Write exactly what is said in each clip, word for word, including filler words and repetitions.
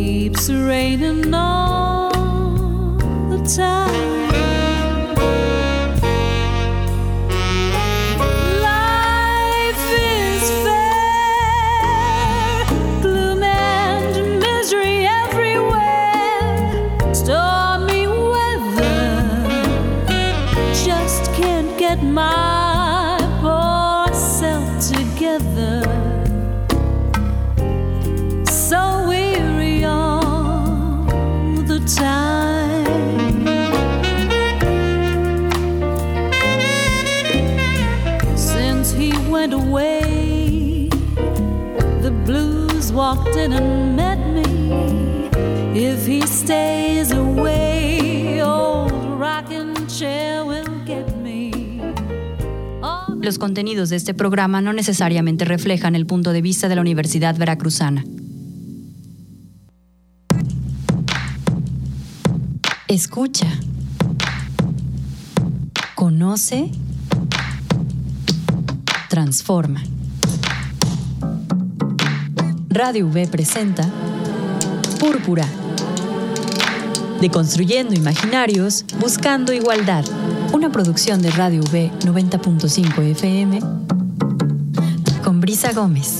keeps raining all the time. My poor self together, so weary all the time. Since he went away, the blues walked in and met me. If he stays away, old rocking chair will get me. Los contenidos de este programa no necesariamente reflejan el punto de vista de la Universidad Veracruzana. Escucha. Conoce. Transforma. Radio V presenta Púrpura. Deconstruyendo imaginarios, buscando igualdad. Una producción de Radio V noventa punto cinco F M con Brisa Gómez.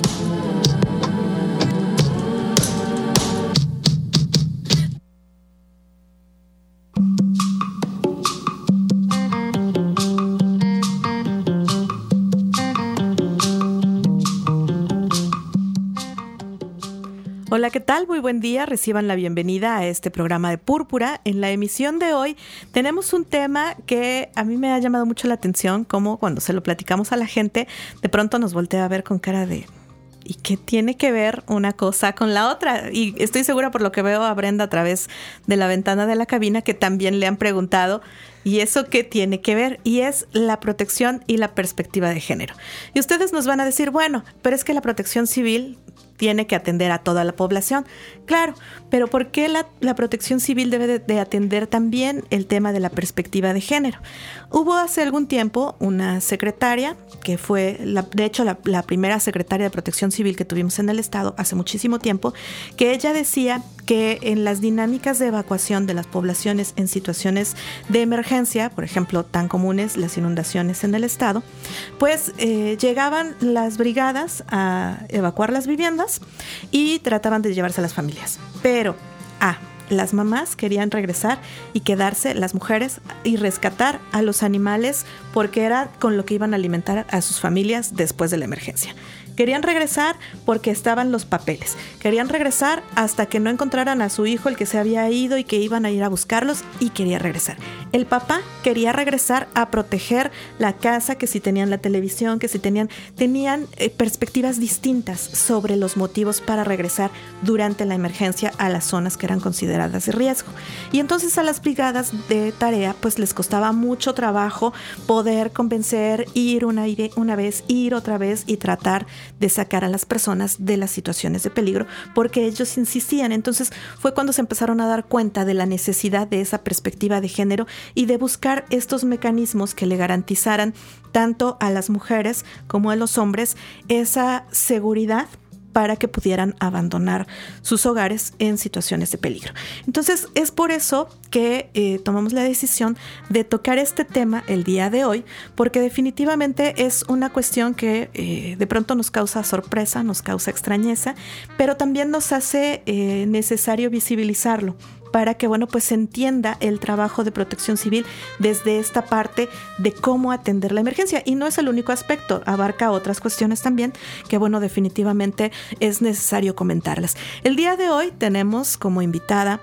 Hola, ¿qué tal? Muy buen día. Reciban la bienvenida a este programa de Púrpura. En la emisión de hoy tenemos un tema que a mí me ha llamado mucho la atención, como cuando se lo platicamos a la gente, de pronto nos voltea a ver con cara de ¿y qué tiene que ver una cosa con la otra? Y estoy segura por lo que veo a Brenda a través de la ventana de la cabina que también le han preguntado ¿y eso qué tiene que ver? Y es la protección y la perspectiva de género. Y ustedes nos van a decir, bueno, pero es que la protección civil tiene que atender a toda la población. Claro, pero ¿por qué la, la protección civil debe de, de atender también el tema de la perspectiva de género? Hubo hace algún tiempo una secretaria, que fue, la, de hecho, la, la primera secretaria de protección civil que tuvimos en el estado hace muchísimo tiempo, que ella decía que en las dinámicas de evacuación de las poblaciones en situaciones de emergencia, por ejemplo, tan comunes las inundaciones en el estado, pues eh, llegaban las brigadas a evacuar las viviendas y trataban de llevarse a las familias. Pero, ah, las mamás querían regresar y quedarse, las mujeres, y rescatar a los animales porque era con lo que iban a alimentar a sus familias después de la emergencia. Querían regresar porque estaban los papeles. Querían regresar hasta que no encontraran a su hijo, el que se había ido y que iban a ir a buscarlos, y quería regresar. El papá quería regresar a proteger la casa, que si tenían la televisión, que si tenían, tenían eh, perspectivas distintas sobre los motivos para regresar durante la emergencia a las zonas que eran consideradas de riesgo. Y entonces a las brigadas de tarea pues les costaba mucho trabajo poder convencer, ir una, una vez, ir otra vez y tratar de sacar a las personas de las situaciones de peligro, porque ellos insistían. Entonces fue cuando se empezaron a dar cuenta de la necesidad de esa perspectiva de género y de buscar estos mecanismos que le garantizaran tanto a las mujeres como a los hombres esa seguridad para que pudieran abandonar sus hogares en situaciones de peligro. Entonces, es por eso que eh, tomamos la decisión de tocar este tema el día de hoy, porque definitivamente es una cuestión que eh, de pronto nos causa sorpresa, nos causa extrañeza, pero también nos hace eh, necesario visibilizarlo, para que, bueno, pues se entienda el trabajo de protección civil desde esta parte de cómo atender la emergencia. Y no es el único aspecto, abarca otras cuestiones también que, bueno, definitivamente es necesario comentarlas. El día de hoy tenemos como invitada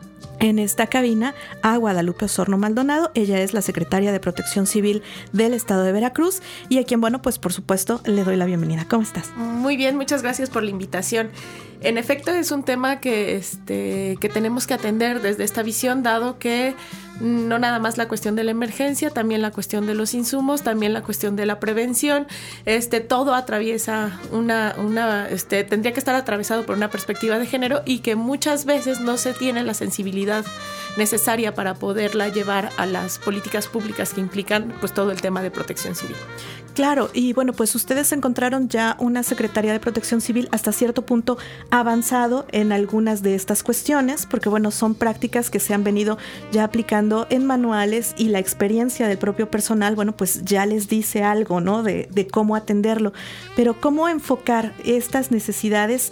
en esta cabina a Guadalupe Osorno Maldonado. Ella es la secretaria de Protección Civil del Estado de Veracruz y a quien, bueno, pues por supuesto le doy la bienvenida. ¿Cómo estás? Muy bien, muchas gracias por la invitación. En efecto, es un tema que, este, que tenemos que atender desde esta visión, dado que no nada más la cuestión de la emergencia, también la cuestión de los insumos, también la cuestión de la prevención, este, todo atraviesa una, una, este, tendría que estar atravesado por una perspectiva de género y que muchas veces no se tiene la sensibilidad necesaria para poderla llevar a las políticas públicas que implican pues todo el tema de protección civil. Claro, y bueno, pues ustedes encontraron ya una Secretaría de Protección Civil hasta cierto punto avanzado en algunas de estas cuestiones, porque bueno, son prácticas que se han venido ya aplicando en manuales y la experiencia del propio personal, bueno, pues ya les dice algo, ¿no? De, de cómo atenderlo. Pero cómo enfocar estas necesidades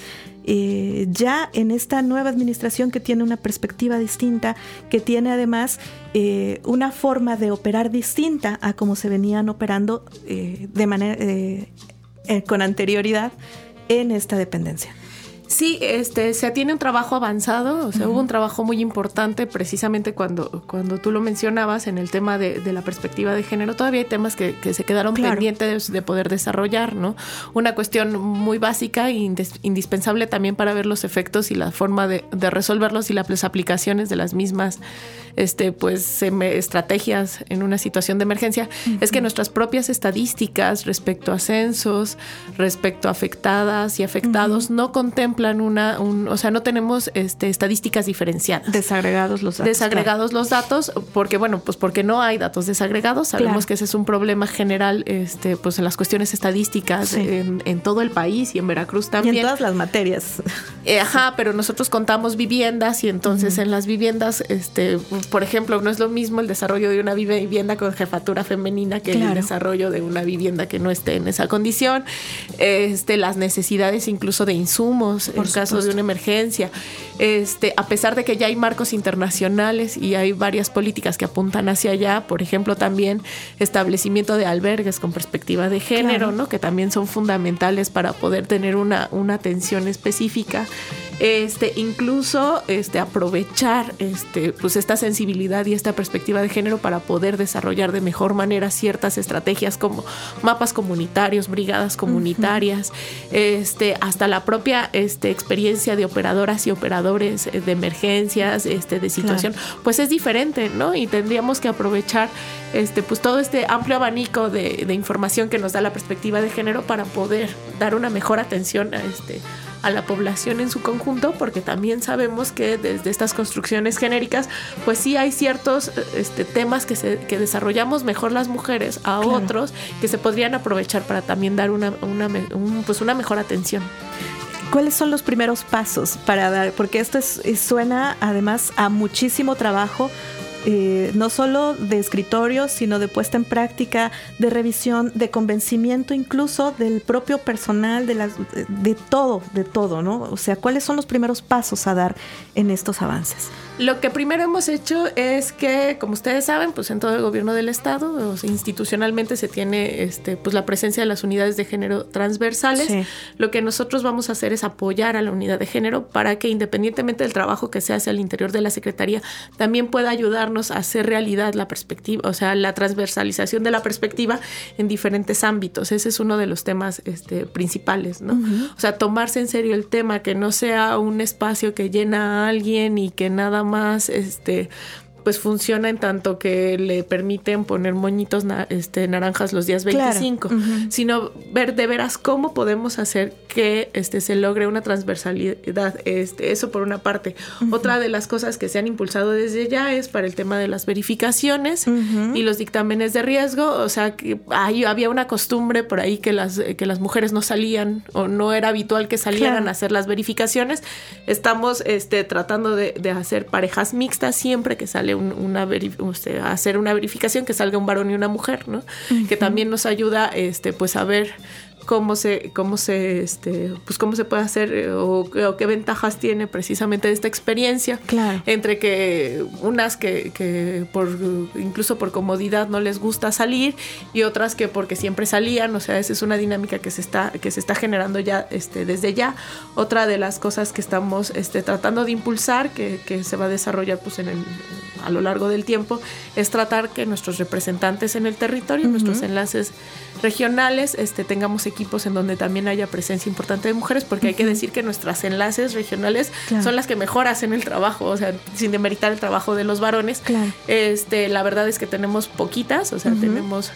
Eh, ya en esta nueva administración que tiene una perspectiva distinta, que tiene además eh, una forma de operar distinta a como se venían operando eh, de manera eh, eh, con anterioridad en esta dependencia. Sí, este, se tiene un trabajo avanzado, o sea, uh-huh. hubo un trabajo muy importante precisamente cuando, cuando tú lo mencionabas en el tema de, de la perspectiva de género. Todavía hay temas que, que se quedaron claro. pendientes de, de poder desarrollar, ¿no? Una cuestión muy básica e indis, indispensable también para ver los efectos y la forma de, de resolverlos y las aplicaciones de las mismas este, pues, estrategias en una situación de emergencia, uh-huh. es que nuestras propias estadísticas respecto a censos, respecto a afectadas y afectados, uh-huh. no contemplan Una, un, o sea, no tenemos este, estadísticas diferenciadas. Desagregados los datos. Desagregados claro. los datos, porque bueno, pues porque no hay datos desagregados. Sabemos claro. que ese es un problema general, este, pues en las cuestiones estadísticas sí. en, en todo el país y en Veracruz también. Y en todas las materias. Eh, ajá, pero nosotros contamos viviendas y entonces uh-huh. en las viviendas, este, por ejemplo, no es lo mismo el desarrollo de una vivienda con jefatura femenina que claro. el desarrollo de una vivienda que no esté en esa condición. Este, las necesidades incluso de insumos en caso de una emergencia, este, a pesar de que ya hay marcos internacionales y hay varias políticas que apuntan hacia allá, por ejemplo, también establecimiento de albergues con perspectiva de género, claro. ¿no? Que también son fundamentales para poder tener una, una atención específica. Este, incluso este, aprovechar este, pues esta sensibilidad y esta perspectiva de género para poder desarrollar de mejor manera ciertas estrategias como mapas comunitarios, brigadas comunitarias, uh-huh. este, hasta la propia este, experiencia de operadoras y operadores de emergencias, este, de situación, claro. pues es diferente, ¿no? Y tendríamos que aprovechar este, pues todo este amplio abanico de, de información que nos da la perspectiva de género para poder dar una mejor atención a este a la población en su conjunto, porque también sabemos que desde estas construcciones genéricas, pues sí hay ciertos este, temas que, se, que desarrollamos mejor las mujeres a claro. otros que se podrían aprovechar para también dar una, una, un, pues una mejor atención. ¿Cuáles son los primeros pasos para dar? Porque esto es, suena además a muchísimo trabajo, Eh, no solo de escritorio, sino de puesta en práctica, de revisión, de convencimiento incluso del propio personal, de, las, de todo, de todo, ¿no? O sea, ¿cuáles son los primeros pasos a dar en estos avances? Lo que primero hemos hecho es que, como ustedes saben, pues en todo el gobierno del estado, o sea, institucionalmente se tiene este, pues la presencia de las unidades de género transversales. Sí. Lo que nosotros vamos a hacer es apoyar a la unidad de género para que, independientemente del trabajo que se hace al interior de la Secretaría, también pueda ayudarnos a hacer realidad la perspectiva, o sea, la transversalización de la perspectiva en diferentes ámbitos. Ese es uno de los temas este, principales, ¿no? Uh-huh. O sea, tomarse en serio el tema, que no sea un espacio que llena a alguien y que nada más este pues funciona en tanto que le permiten poner moñitos na, este, naranjas los días veinticinco, claro. uh-huh. sino ver de veras cómo podemos hacer que este, se logre una transversalidad. Este, eso por una parte. Uh-huh. Otra de las cosas que se han impulsado desde ya es para el tema de las verificaciones uh-huh. y los dictámenes de riesgo. O sea, que hay, había una costumbre por ahí que las, que las mujeres no salían o no era habitual que salieran claro. a hacer las verificaciones. Estamos este, tratando de, de hacer parejas mixtas siempre que sale Un, una verif- usted, hacer una verificación, que salga un varón y una mujer, ¿no? Uh-huh. Que también nos ayuda este, pues a ver cómo se, cómo se, este, pues cómo se puede hacer eh, o, o qué ventajas tiene precisamente esta experiencia. Claro. Entre que unas que, que por incluso por comodidad no les gusta salir y otras que porque siempre salían. O sea, esa es una dinámica que se está, que se está generando ya este, desde ya. Otra de las cosas que estamos este, tratando de impulsar, que, que se va a desarrollar pues en el, a lo largo del tiempo, es tratar que nuestros representantes en el territorio, uh-huh. nuestros enlaces regionales, este, tengamos equipos en donde también haya presencia importante de mujeres, porque uh-huh. hay que decir que nuestras enlaces regionales claro. son las que mejor hacen el trabajo, o sea, sin demeritar el trabajo de los varones. Claro. Este, la verdad es que tenemos poquitas, o sea, uh-huh. tenemos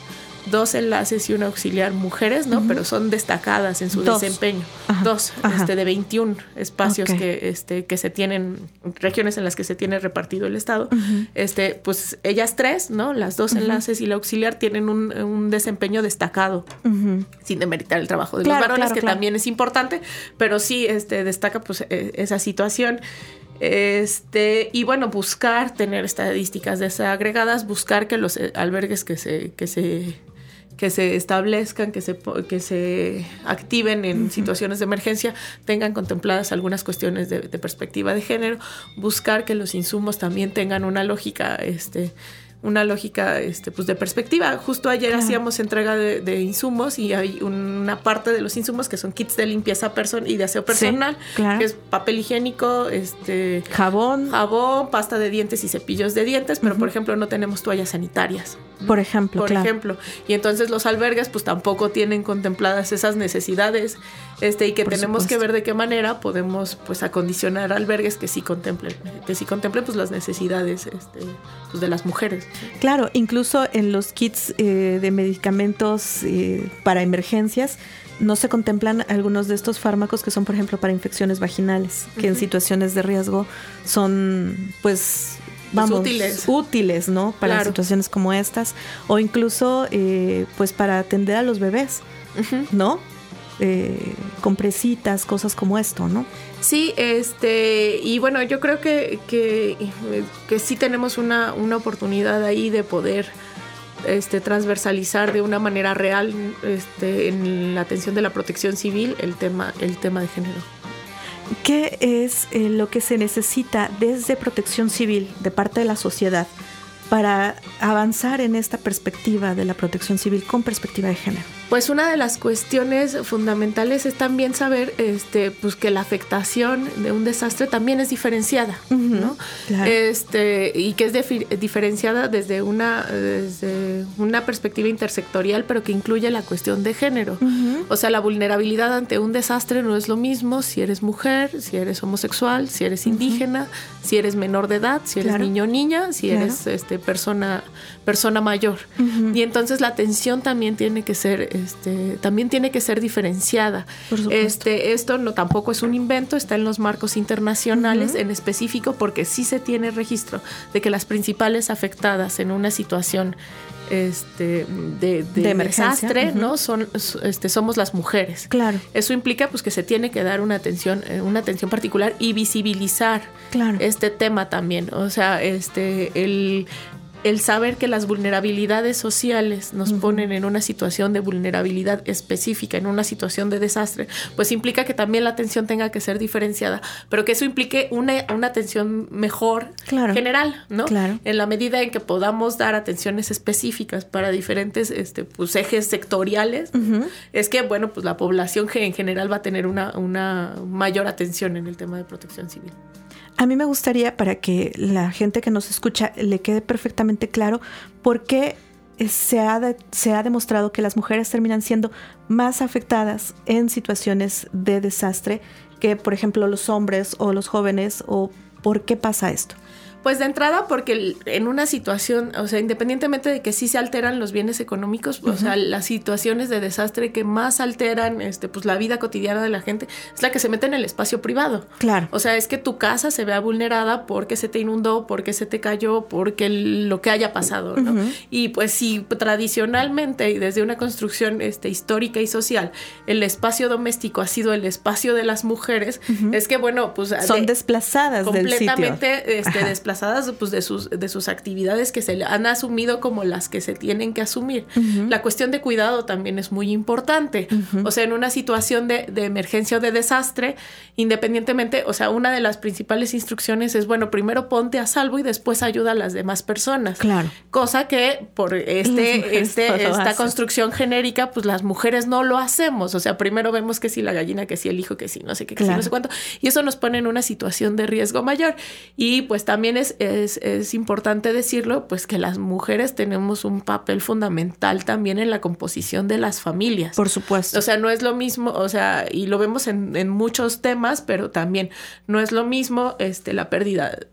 dos enlaces y una auxiliar mujeres, ¿no? Uh-huh. Pero son destacadas en su dos. desempeño. Ajá. Dos, Ajá. Este, de veintiún espacios okay. que, este, que se tienen, regiones en las que se tiene repartido el Estado. Uh-huh. Este, pues ellas tres, ¿no? Las dos uh-huh. enlaces y la auxiliar tienen un, un desempeño destacado, uh-huh. sin demeritar el trabajo de claro, los varones, claro, que claro. también es importante, pero sí este, destaca pues eh, esa situación. Este, y bueno, buscar tener estadísticas desagregadas, buscar que los albergues que se, que se, que se establezcan, que se, que se activen en uh-huh. situaciones de emergencia, tengan contempladas algunas cuestiones de, de perspectiva de género, buscar que los insumos también tengan una lógica, este, una lógica este, pues de perspectiva. Justo ayer claro. hacíamos entrega de, de insumos y hay una parte de los insumos que son kits de limpieza person- y de aseo personal, sí, claro. que es papel higiénico, este, jabón, jabón, pasta de dientes y cepillos de dientes, pero uh-huh. por ejemplo no tenemos toallas sanitarias. Por ejemplo, Por claro. ejemplo. Y entonces los albergues pues tampoco tienen contempladas esas necesidades este, y que por tenemos supuesto. que ver de qué manera podemos pues acondicionar albergues que sí contemplen, que sí contemplen pues las necesidades este, pues, de las mujeres. Claro, incluso en los kits eh, de medicamentos eh, para emergencias no se contemplan algunos de estos fármacos que son, por ejemplo, para infecciones vaginales, que uh-huh. en situaciones de riesgo son, pues, vamos, pues útiles. útiles, ¿no? Para claro. situaciones como estas, o incluso, eh, pues, para atender a los bebés, uh-huh. ¿no? Eh, compresitas, cosas como esto, ¿no? Sí, este, y bueno, yo creo que, que, que sí tenemos una, una oportunidad ahí de poder este, transversalizar de una manera real este, en la atención de la protección civil el tema, el tema de género. ¿Qué es eh, lo que se necesita desde protección civil de parte de la sociedad para avanzar en esta perspectiva de la protección civil con perspectiva de género? Pues una de las cuestiones fundamentales es también saber este, pues que la afectación de un desastre también es diferenciada, uh-huh, ¿no? Claro. Este, y que es defi- diferenciada desde una, desde una perspectiva intersectorial, pero que incluye la cuestión de género. Uh-huh. O sea, la vulnerabilidad ante un desastre no es lo mismo si eres mujer, si eres homosexual, si eres indígena, uh-huh. si eres menor de edad, si eres claro. niño o niña, si claro. eres este, persona, persona mayor. Uh-huh. Y entonces la atención también tiene que ser Este, también tiene que ser diferenciada. Este, esto no tampoco es un invento, está en los marcos internacionales uh-huh. en específico, porque sí se tiene registro de que las principales afectadas en una situación este, de, de, de desastre, uh-huh. ¿no? Son, este, somos las mujeres. Claro. Eso implica pues que se tiene que dar una atención, una atención particular y visibilizar claro. este tema también. O sea, este, el El saber que las vulnerabilidades sociales nos uh-huh. ponen en una situación de vulnerabilidad específica, en una situación de desastre, pues implica que también la atención tenga que ser diferenciada, pero que eso implique una, una atención mejor claro. general, ¿no? Claro. En la medida en que podamos dar atenciones específicas para diferentes este, pues, ejes sectoriales, uh-huh. es que, bueno, pues la población en general va a tener una, una mayor atención en el tema de protección civil. A mí me gustaría, para que la gente que nos escucha le quede perfectamente claro, por qué se ha, de, se ha demostrado que las mujeres terminan siendo más afectadas en situaciones de desastre que, por ejemplo, los hombres o los jóvenes, o por qué pasa esto. Pues de entrada porque en una situación, o sea, independientemente de que sí se alteran los bienes económicos, uh-huh. o sea, las situaciones de desastre que más alteran este, pues la vida cotidiana de la gente es la que se mete en el espacio privado. Claro. O sea, es que tu casa se vea vulnerada porque se te inundó, porque se te cayó, porque el, lo que haya pasado, ¿no? Uh-huh. Y pues si tradicionalmente y desde una construcción este, histórica y social, el espacio doméstico ha sido el espacio de las mujeres, uh-huh. es que, bueno, pues... Son de, desplazadas del sitio. Completamente este, desplazadas pues, de, sus, de sus actividades que se han asumido como las que se tienen que asumir. Uh-huh. La cuestión de cuidado también es muy importante. Uh-huh. O sea, en una situación de, de emergencia o de desastre, independientemente, o sea, una de las principales instrucciones es, bueno, primero ponte a salvo y después ayuda a las demás personas. Claro. Cosa que por este, este, esta construcción genérica, pues las mujeres no lo hacemos. O sea, primero vemos que si la gallina, que si el hijo, que si no sé qué, que claro. si no sé cuánto. Y eso nos pone en una situación de riesgo mayor. Y pues también es Es, es importante decirlo, pues que las mujeres tenemos un papel fundamental también en la composición de las familias. Por supuesto. O sea, no es lo mismo, o sea, y lo vemos en, en muchos temas, pero también no es lo mismo este, la pérdida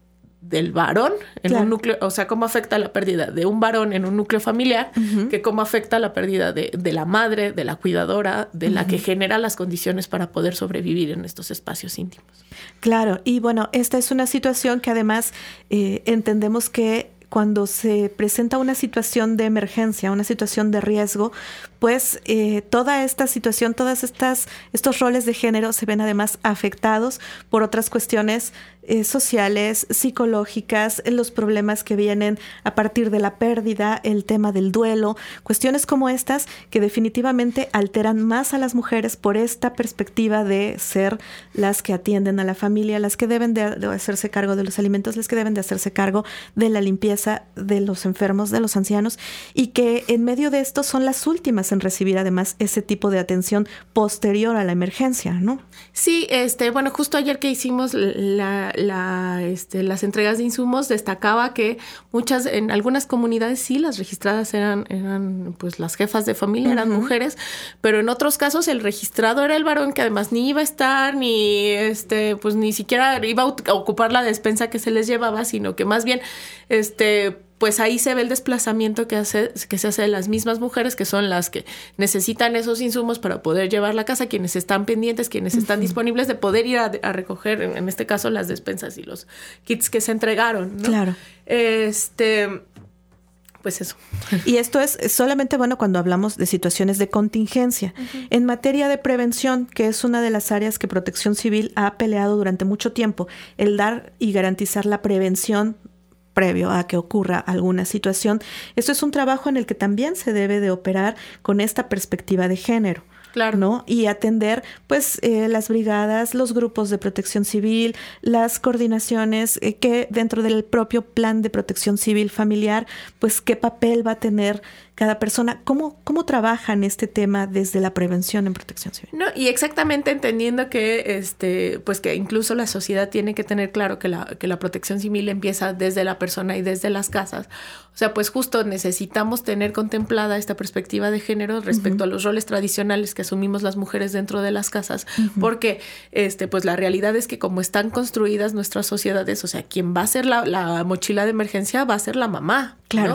del varón en claro. un núcleo, o sea, cómo afecta la pérdida de un varón en un núcleo familiar, uh-huh. que cómo afecta la pérdida de, de la madre, de la cuidadora, de uh-huh. la que genera las condiciones para poder sobrevivir en estos espacios íntimos. Claro, y bueno, esta es una situación que además eh, entendemos que cuando se presenta una situación de emergencia, una situación de riesgo, pues eh, toda esta situación, todas estas estos roles de género se ven además afectados por otras cuestiones eh, sociales, psicológicas, los problemas que vienen a partir de la pérdida, el tema del duelo, cuestiones como estas que definitivamente alteran más a las mujeres por esta perspectiva de ser las que atienden a la familia, las que deben de, de hacerse cargo de los alimentos, las que deben de hacerse cargo de la limpieza de los enfermos, de los ancianos, y que en medio de esto son las últimas en recibir además ese tipo de atención posterior a la emergencia, ¿no? Sí, este, bueno, justo ayer que hicimos la, la, este, las entregas de insumos, destacaba que muchas, en algunas comunidades sí, las registradas eran, eran pues las jefas de familia, eran uh-huh. mujeres, pero en otros casos el registrado era el varón, que además ni iba a estar, ni este, pues ni siquiera iba a ocupar la despensa que se les llevaba, sino que más bien, este, pues ahí se ve el desplazamiento que, hace, que se hace de las mismas mujeres, que son las que necesitan esos insumos para poder llevar la casa, quienes están pendientes, quienes están uh-huh. disponibles de poder ir a, a recoger, en este caso, las despensas y los kits que se entregaron, ¿no? Claro. Este... Pues eso. Y esto es solamente bueno cuando hablamos de situaciones de contingencia. Uh-huh. En materia de prevención, que es una de las áreas que Protección Civil ha peleado durante mucho tiempo, el dar y garantizar la prevención previo a que ocurra alguna situación. Esto es un trabajo en el que también se debe de operar con esta perspectiva de género. Claro. ¿No? Y atender, pues, eh, las brigadas, los grupos de protección civil, las coordinaciones eh, que dentro del propio plan de protección civil familiar, pues, qué papel va a tener cada persona. ¿Cómo, cómo trabajan este tema desde la prevención en protección civil? No, y exactamente entendiendo que, este, pues, que incluso la sociedad tiene que tener claro que la, que la protección civil empieza desde la persona y desde las casas. O sea, pues, justo necesitamos tener contemplada esta perspectiva de género respecto uh-huh. a los roles tradicionales que asumimos las mujeres dentro de las casas, uh-huh. porque este, pues la realidad es que como están construidas nuestras sociedades, o sea, quien va a ser la, la mochila de emergencia va a ser la mamá, claro, ¿no?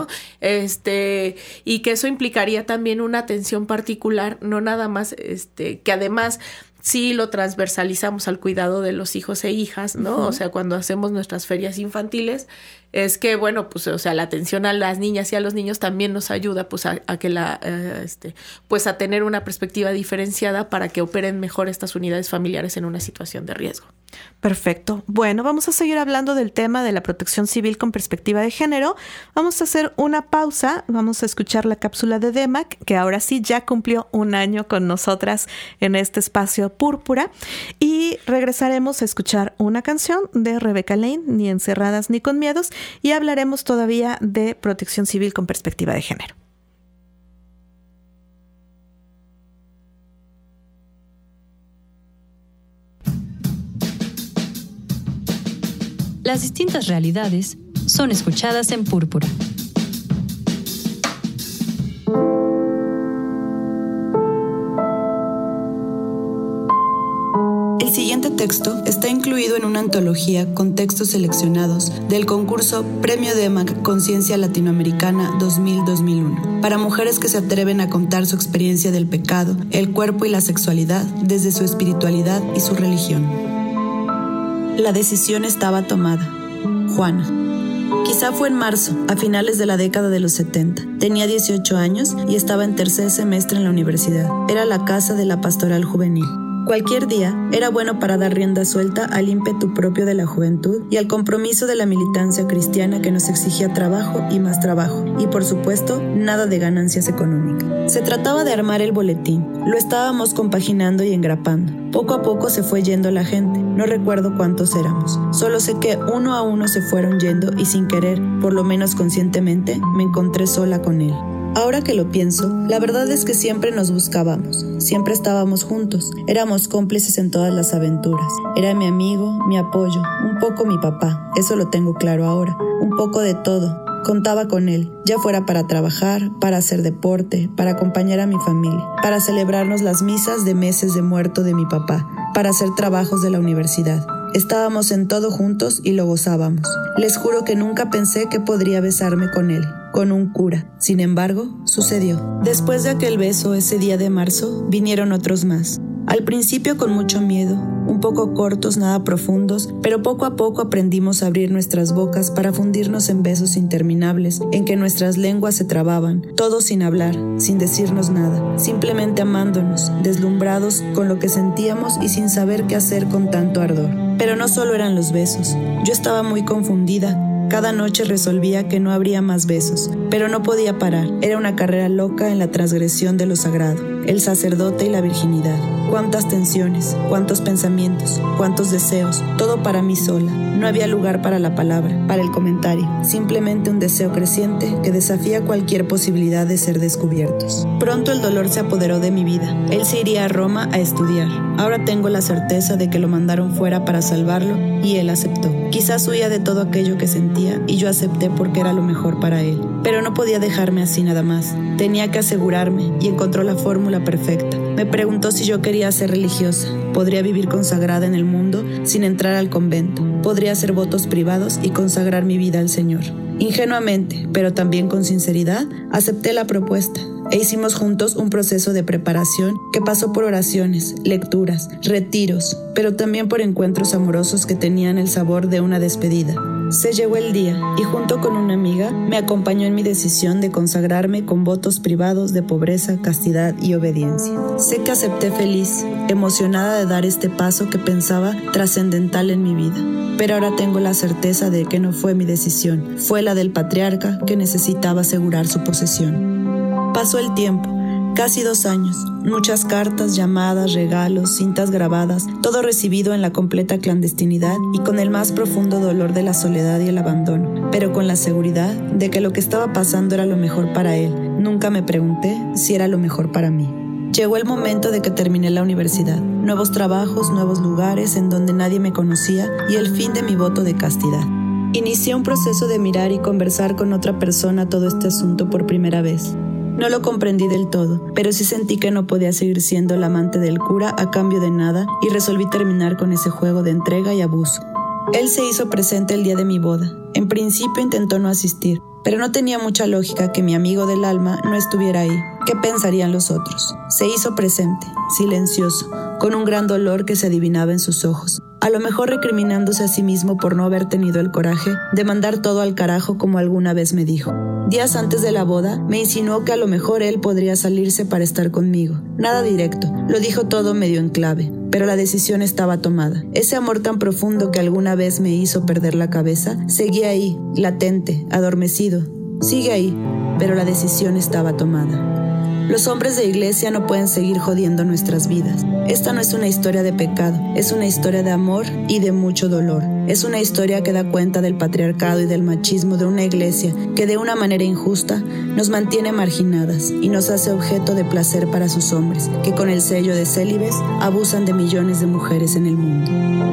Este, y que eso implicaría también una atención particular, no nada más, este, que además sí lo transversalizamos al cuidado de los hijos e hijas, ¿no? Uh-huh. O sea, cuando hacemos nuestras ferias infantiles, es que, bueno, pues, o sea, la atención a las niñas y a los niños también nos ayuda, pues, a, a que la, uh, este, pues, a tener una perspectiva diferenciada para que operen mejor estas unidades familiares en una situación de riesgo. Perfecto. Bueno, vamos a seguir hablando del tema de la protección civil con perspectiva de género. Vamos a hacer una pausa. Vamos a escuchar la cápsula de D E M A C, que ahora sí ya cumplió un año con nosotras en este espacio Púrpura. Y regresaremos a escuchar una canción de Rebeca Lane, Ni encerradas ni con miedos, y hablaremos todavía de protección civil con perspectiva de género. Las distintas realidades son escuchadas en Púrpura. El siguiente texto está incluido en una antología con textos seleccionados del concurso Premio D E M A C Conciencia Latinoamericana dos mil a dos mil uno, para mujeres que se atreven a contar su experiencia del pecado, el cuerpo y la sexualidad desde su espiritualidad y su religión. La decisión estaba tomada. Juana. Quizá fue en marzo, a finales de la década de los setenta. Tenía dieciocho años y estaba en tercer semestre en la universidad. Era la casa de la pastoral juvenil. Cualquier día era bueno para dar rienda suelta al ímpetu propio de la juventud y al compromiso de la militancia cristiana que nos exigía trabajo y más trabajo, y por supuesto, nada de ganancias económicas. Se trataba de armar el boletín. Lo estábamos compaginando y engrapando. Poco a poco se fue yendo la gente. No recuerdo cuántos éramos. Solo sé que uno a uno se fueron yendo y sin querer, por lo menos conscientemente, me encontré sola con él. Ahora que lo pienso, la verdad es que siempre nos buscábamos, siempre estábamos juntos, éramos cómplices en todas las aventuras. Era mi amigo, mi apoyo, un poco mi papá, eso lo tengo claro ahora, un poco de todo. Contaba con él, ya fuera para trabajar, para hacer deporte, para acompañar a mi familia, para celebrarnos las misas de meses de muerto de mi papá, para hacer trabajos de la universidad. Estábamos en todo juntos y lo gozábamos. Les juro que nunca pensé que podría besarme con él, con un cura. Sin embargo, sucedió. Después de aquel beso ese día de marzo, vinieron otros más. Al principio con mucho miedo, un poco cortos, nada profundos, pero poco a poco aprendimos a abrir nuestras bocas para fundirnos en besos interminables, en que nuestras lenguas se trababan, todos sin hablar, sin decirnos nada, simplemente amándonos, deslumbrados con lo que sentíamos y sin saber qué hacer con tanto ardor. Pero no solo eran los besos, yo estaba muy confundida. Cada noche resolvía que no habría más besos, pero no podía parar. Era una carrera loca en la transgresión de lo sagrado, el sacerdote y la virginidad. Cuántas tensiones, cuántos pensamientos, cuántos deseos, todo para mí sola. No había lugar para la palabra, para el comentario, simplemente un deseo creciente que desafía cualquier posibilidad de ser descubiertos. Pronto el dolor se apoderó de mi vida. Él se iría a Roma a estudiar. Ahora tengo la certeza de que lo mandaron fuera para salvarlo y él aceptó. Quizás huía de todo aquello que sentía y yo acepté porque era lo mejor para él. Pero no podía dejarme así nada más. Tenía que asegurarme y encontró la fórmula perfecta. Me preguntó si yo quería ser religiosa. Podría vivir consagrada en el mundo sin entrar al convento. Podría hacer votos privados y consagrar mi vida al Señor. Ingenuamente, pero también con sinceridad, acepté la propuesta e hicimos juntos un proceso de preparación que pasó por oraciones, lecturas, retiros, pero también por encuentros amorosos que tenían el sabor de una despedida. Se llegó el día y junto con una amiga me acompañó en mi decisión de consagrarme con votos privados de pobreza, castidad y obediencia. Sé que acepté feliz, emocionada de dar este paso que pensaba trascendental en mi vida. Pero ahora tengo la certeza de que no fue mi decisión, fue la del patriarca que necesitaba asegurar su posesión. Pasó el tiempo, casi dos años, muchas cartas, llamadas, regalos, cintas grabadas, todo recibido en la completa clandestinidad y con el más profundo dolor de la soledad y el abandono, pero con la seguridad de que lo que estaba pasando era lo mejor para él. Nunca me pregunté si era lo mejor para mí. Llegó el momento de que terminé la universidad, nuevos trabajos, nuevos lugares en donde nadie me conocía y el fin de mi voto de castidad. Inicié un proceso de mirar y conversar con otra persona todo este asunto por primera vez. No lo comprendí del todo, pero sí sentí que no podía seguir siendo la amante del cura a cambio de nada y resolví terminar con ese juego de entrega y abuso. Él se hizo presente el día de mi boda. En principio intentó no asistir, pero no tenía mucha lógica que mi amigo del alma no estuviera ahí. ¿Qué pensarían los otros? Se hizo presente, silencioso, con un gran dolor que se adivinaba en sus ojos. A lo mejor recriminándose a sí mismo por no haber tenido el coraje de mandar todo al carajo como alguna vez me dijo. Días antes de la boda, me insinuó que a lo mejor él podría salirse para estar conmigo. Nada directo, lo dijo todo medio en clave, pero la decisión estaba tomada. Ese amor tan profundo que alguna vez me hizo perder la cabeza, seguía ahí, latente, adormecido. Sigue ahí, pero la decisión estaba tomada. Los hombres de iglesia no pueden seguir jodiendo nuestras vidas. Esta no es una historia de pecado, es una historia de amor y de mucho dolor. Es una historia que da cuenta del patriarcado y del machismo de una iglesia que de una manera injusta nos mantiene marginadas y nos hace objeto de placer para sus hombres, que con el sello de célibes abusan de millones de mujeres en el mundo.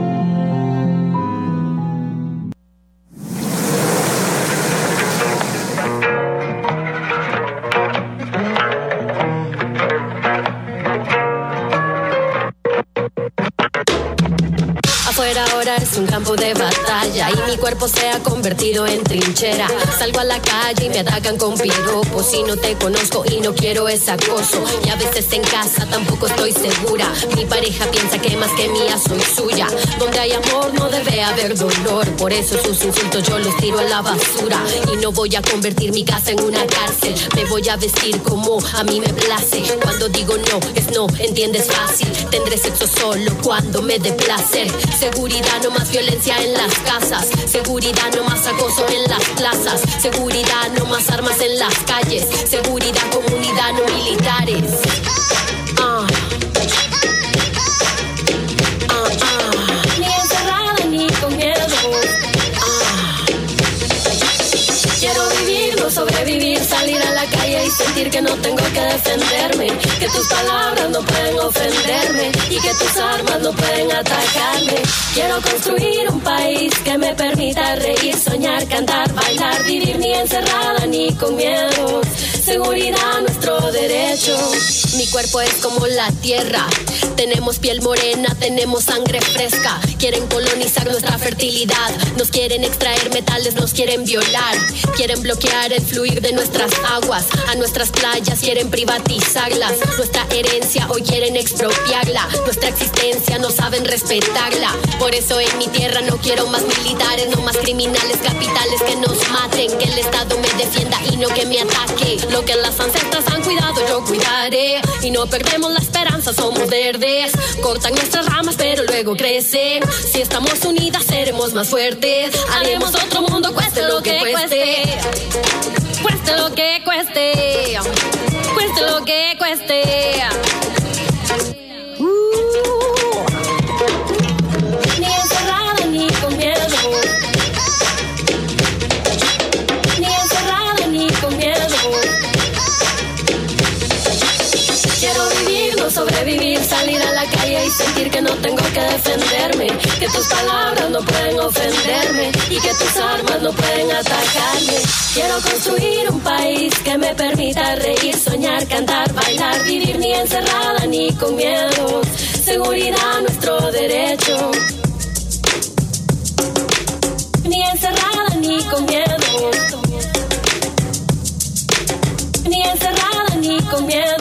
Ahora es un campo de batalla y mi cuerpo se ha convertido en trinchera. Salgo a la calle y me atacan con piropos y no te conozco y no quiero ese acoso. Y a veces en casa tampoco estoy segura. Mi pareja piensa que más que mía soy suya. Donde hay amor no debe haber dolor. Por eso sus insultos yo los tiro a la basura. Y no voy a convertir mi casa en una cárcel. Me voy a vestir como a mí me place. Cuando digo no, es no, entiendes fácil. Tendré sexo solo cuando me dé placer. Seguridad, no más violencia en las casas. Seguridad, no más acoso en las plazas. Seguridad, no más armas en las calles. Seguridad, comunidad, no militares. Ah. Ah, ah. Ni encerrada ni con miedo. Ah. Quiero vivir, no sobrevivir, salir a la calle y sentir que no tengo que defenderme, que tus palabras no pueden ofenderme y que tus armas no pueden atacarme. Quiero construir un país que me permita reír, soñar, cantar, bailar, vivir ni encerrada ni con miedo. Seguridad, nuestro derecho. Mi mi cuerpo es como la tierra. Tenemos piel morena, tenemos sangre fresca. Quieren colonizar nuestra fertilidad. Nos quieren extraer metales, nos quieren violar. Quieren bloquear el fluir de nuestras aguas. A nuestras playas quieren privatizarlas. Nuestra herencia hoy quieren expropiarla. Nuestra existencia no saben respetarla. Por eso en mi tierra no quiero más militares, no más criminales capitales que nos maten. Que el Estado me defienda y no que me ataque. Lo que las ancestras han cuidado yo cuidaré. Y no perdemos la esperanza, somos verdes. Cortan nuestras ramas pero luego crecen. Si estamos unidas seremos más fuertes. Haremos otro mundo cueste lo que cueste. Cueste lo que cueste. Cueste lo que cueste. Uh. Ni encerrada ni con miedo. Ni encerrada ni con miedo. Quiero vivir, no sobrevivir, salir a la calle y sentir que no tengo que defenderme, que tus palabras no pueden ofenderme y que tus armas no pueden atacarme. Quiero construir un país que me permita reír, soñar, cantar, bailar, vivir ni encerrada ni con miedo. Seguridad, nuestro derecho. Ni encerrada ni con miedo. Ni encerrada ni con miedo.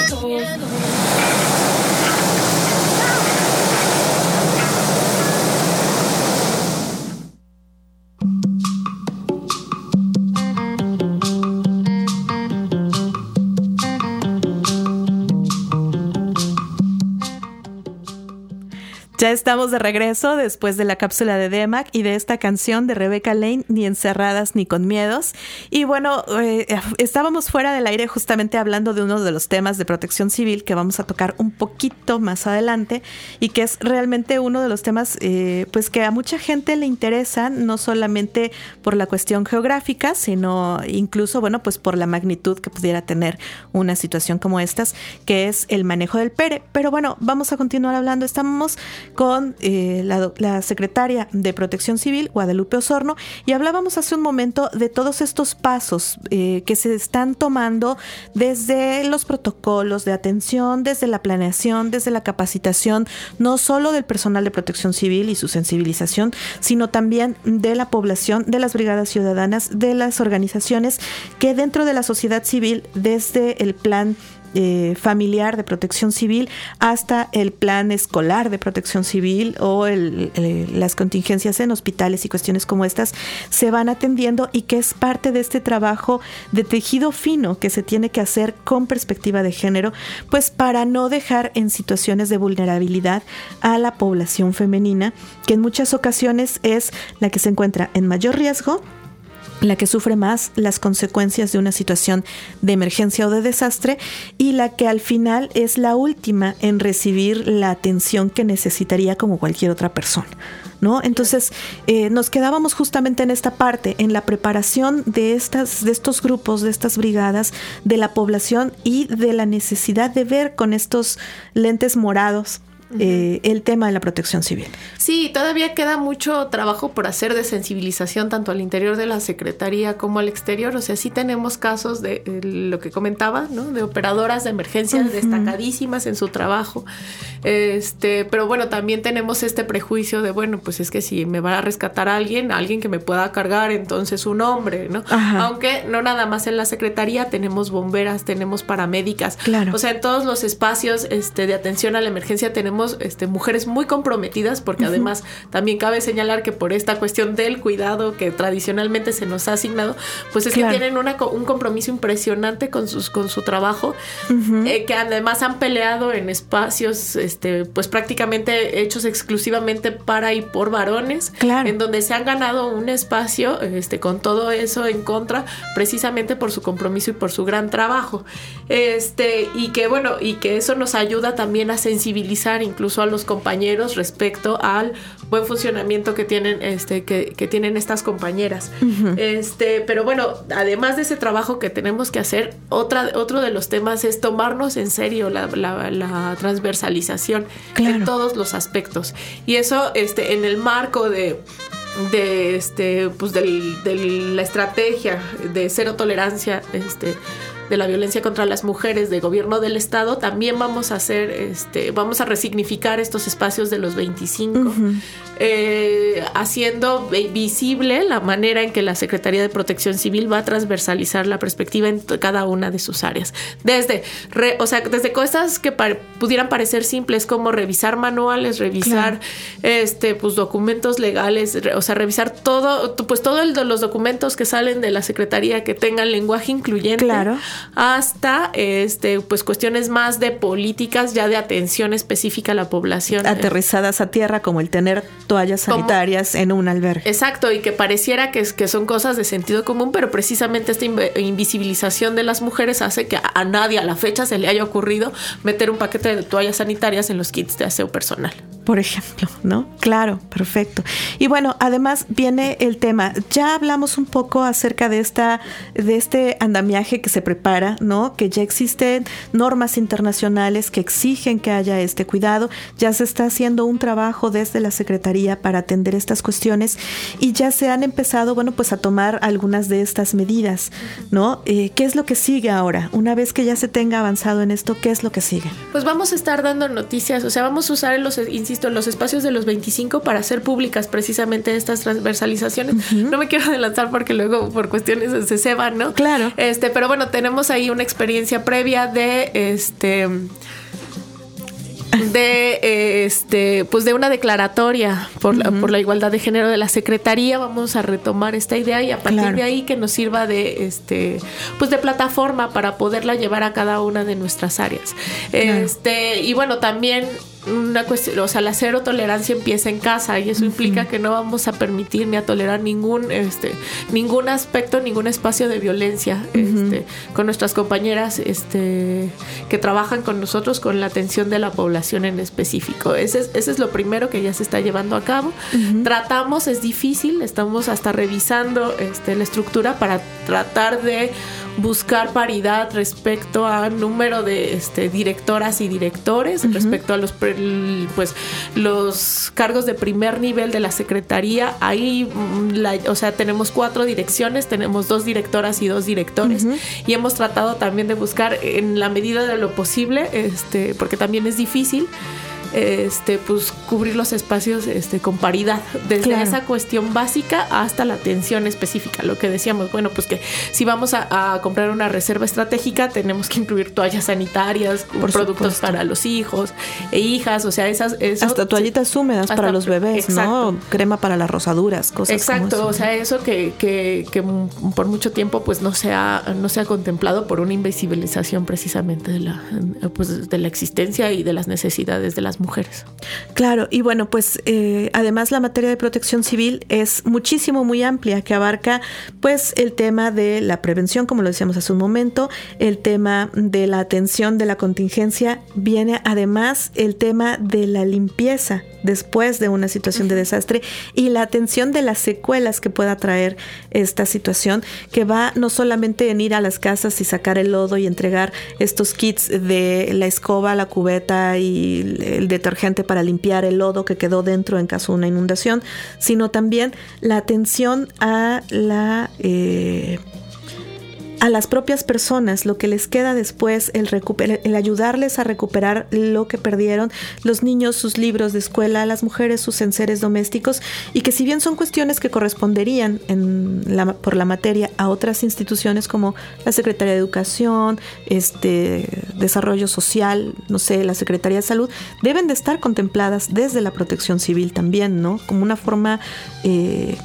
Ya estamos de regreso después de la cápsula de D E M A C y de esta canción de Rebecca Lane, Ni encerradas ni con miedos. Y bueno, eh, estábamos fuera del aire justamente hablando de uno de los temas de protección civil que vamos a tocar un poquito más adelante y que es realmente uno de los temas eh, pues que a mucha gente le interesa, no solamente por la cuestión geográfica, sino incluso, bueno, pues por la magnitud que pudiera tener una situación como estas, que es el manejo del P E R E. Pero bueno, vamos a continuar hablando. Estamos con eh, la, la secretaria de Protección Civil, Guadalupe Osorno, y hablábamos hace un momento de todos estos pasos eh, que se están tomando desde los protocolos de atención, desde la planeación, desde la capacitación, no solo del personal de Protección Civil y su sensibilización, sino también de la población, de las brigadas ciudadanas, de las organizaciones que dentro de la sociedad civil, desde el plan Eh, familiar de protección civil hasta el plan escolar de protección civil o el, el, las contingencias en hospitales y cuestiones como estas se van atendiendo, y que es parte de este trabajo de tejido fino que se tiene que hacer con perspectiva de género, pues para no dejar en situaciones de vulnerabilidad a la población femenina, que en muchas ocasiones es la que se encuentra en mayor riesgo, la que sufre más las consecuencias de una situación de emergencia o de desastre, y la que al final es la última en recibir la atención que necesitaría como cualquier otra persona, ¿no? Entonces eh, nos quedábamos justamente en esta parte, en la preparación de estas, de estos grupos, de estas brigadas, de la población y de la necesidad de ver con estos lentes morados Eh, el tema de la protección civil. Sí, todavía queda mucho trabajo por hacer de sensibilización tanto al interior de la Secretaría como al exterior. O sea, sí tenemos casos de eh, lo que comentaba, ¿no? De operadoras de emergencia uh-huh. destacadísimas en su trabajo. Este, pero bueno, también tenemos este prejuicio de, bueno, pues es que si me va a rescatar a alguien, alguien que me pueda cargar, entonces un hombre, ¿no? Ajá. Aunque no nada más en la Secretaría, tenemos bomberas, tenemos paramédicas. Claro. O sea, en todos los espacios este, de atención a la emergencia tenemos Este, mujeres muy comprometidas, porque uh-huh. además también cabe señalar que por esta cuestión del cuidado que tradicionalmente se nos ha asignado, pues es claro. que tienen una, un compromiso impresionante con, sus, con su trabajo, uh-huh. eh, que además han peleado en espacios este, pues prácticamente hechos exclusivamente para y por varones, claro. en donde se han ganado un espacio este, con todo eso en contra, precisamente por su compromiso y por su gran trabajo, este, y que bueno, y que eso nos ayuda también a sensibilizar incluso a los compañeros respecto al buen funcionamiento que tienen este que, que tienen estas compañeras. Uh-huh. Este, pero bueno, además de ese trabajo que tenemos que hacer, otra, otro de los temas es tomarnos en serio la, la, la transversalización claro. en todos los aspectos. Y eso este, en el marco de de este pues del, de la estrategia de cero tolerancia este de la violencia contra las mujeres de gobierno del estado, también vamos a hacer, este, vamos a resignificar estos espacios de los veinticinco, uh-huh. eh, haciendo visible la manera en que la Secretaría de Protección Civil va a transversalizar la perspectiva en t- cada una de sus áreas. Desde, re, o sea, desde cosas que par- pudieran parecer simples como revisar manuales, revisar, claro. este, pues documentos legales, re, o sea, revisar todo, pues todos los documentos que salen de la Secretaría que tengan lenguaje incluyente, claro. hasta, este, pues cuestiones más de políticas, ya de atención específica a la población. Aterrizadas a tierra, como el tener toallas sanitarias como, en un albergue. Exacto, y que pareciera que, que son cosas de sentido común, pero precisamente esta inv- invisibilización de las mujeres hace que a, a nadie a la fecha se le haya ocurrido meter un paquete de toallas sanitarias en los kits de aseo personal. Por ejemplo, ¿no? Claro, perfecto. Y bueno, además viene el tema, ya hablamos un poco acerca de esta, de este andamiaje que se prepara, ¿no? Que ya existen normas internacionales que exigen que haya este cuidado, ya se está haciendo un trabajo desde la Secretaría para atender estas cuestiones y ya se han empezado, bueno, pues a tomar algunas de estas medidas, ¿no? Eh, ¿Qué es lo que sigue ahora? Una vez que ya se tenga avanzado en esto, ¿qué es lo que sigue? Pues vamos a estar dando noticias, o sea, vamos a usar los, insisto, los espacios de los veinticinco para hacer públicas precisamente estas transversalizaciones. Uh-huh. No me quiero adelantar porque luego por cuestiones se ceban, ¿no? Claro. Este, pero bueno, tenemos ahí una experiencia previa de este de este pues de una declaratoria por la, uh-huh. por la igualdad de género de la Secretaría. Vamos a retomar esta idea y a partir claro. de ahí que nos sirva de este pues de plataforma para poderla llevar a cada una de nuestras áreas. Claro. Este, y bueno, también una cuestión, o sea, la cero tolerancia empieza en casa y eso uh-huh. implica que no vamos a permitir ni a tolerar ningún este ningún aspecto, ningún espacio de violencia uh-huh. este con nuestras compañeras este que trabajan con nosotros con la atención de la población en específico. Ese es, ese es lo primero que ya se está llevando a cabo. Uh-huh. Tratamos, es difícil, estamos hasta revisando este la estructura para tratar de buscar paridad respecto al número de este, directoras y directores, uh-huh. respecto a los pues los cargos de primer nivel de la Secretaría. Ahí, la, o sea, tenemos cuatro direcciones, tenemos dos directoras y dos directores, uh-huh. y hemos tratado también de buscar en la medida de lo posible, este, porque también es difícil, este pues cubrir los espacios este con paridad, desde claro. esa cuestión básica hasta la atención específica. Lo que decíamos, bueno, pues que si vamos a, a comprar una reserva estratégica tenemos que incluir toallas sanitarias, por productos supuesto. Para los hijos e hijas, o sea, esas eso, hasta toallitas sí, húmedas hasta, para los bebés, exacto. ¿no? Crema para las rosaduras, cosas exacto, como eso. O sea, eso que, que, que por mucho tiempo pues no se ha no se ha contemplado por una invisibilización precisamente de la pues de la existencia y de las necesidades de las mujeres. Claro, y bueno, pues eh, además la materia de protección civil es muchísimo, muy amplia, que abarca pues el tema de la prevención, como lo decíamos hace un momento, el tema de la atención de la contingencia, viene además el tema de la limpieza después de una situación de desastre y la atención de las secuelas que pueda traer esta situación, que va no solamente en ir a las casas y sacar el lodo y entregar estos kits de la escoba, la cubeta y el detergente para limpiar el lodo que quedó dentro en caso de una inundación, sino también la atención a la eh, a las propias personas, lo que les queda después, el, recuper- el ayudarles a recuperar lo que perdieron, los niños sus libros de escuela, las mujeres sus enseres domésticos, y que si bien son cuestiones que corresponderían en la, por la materia a otras instituciones como la Secretaría de Educación, este, Desarrollo Social, no sé, la Secretaría de Salud, deben de estar contempladas desde la Protección Civil también, ¿no? Como una forma eh,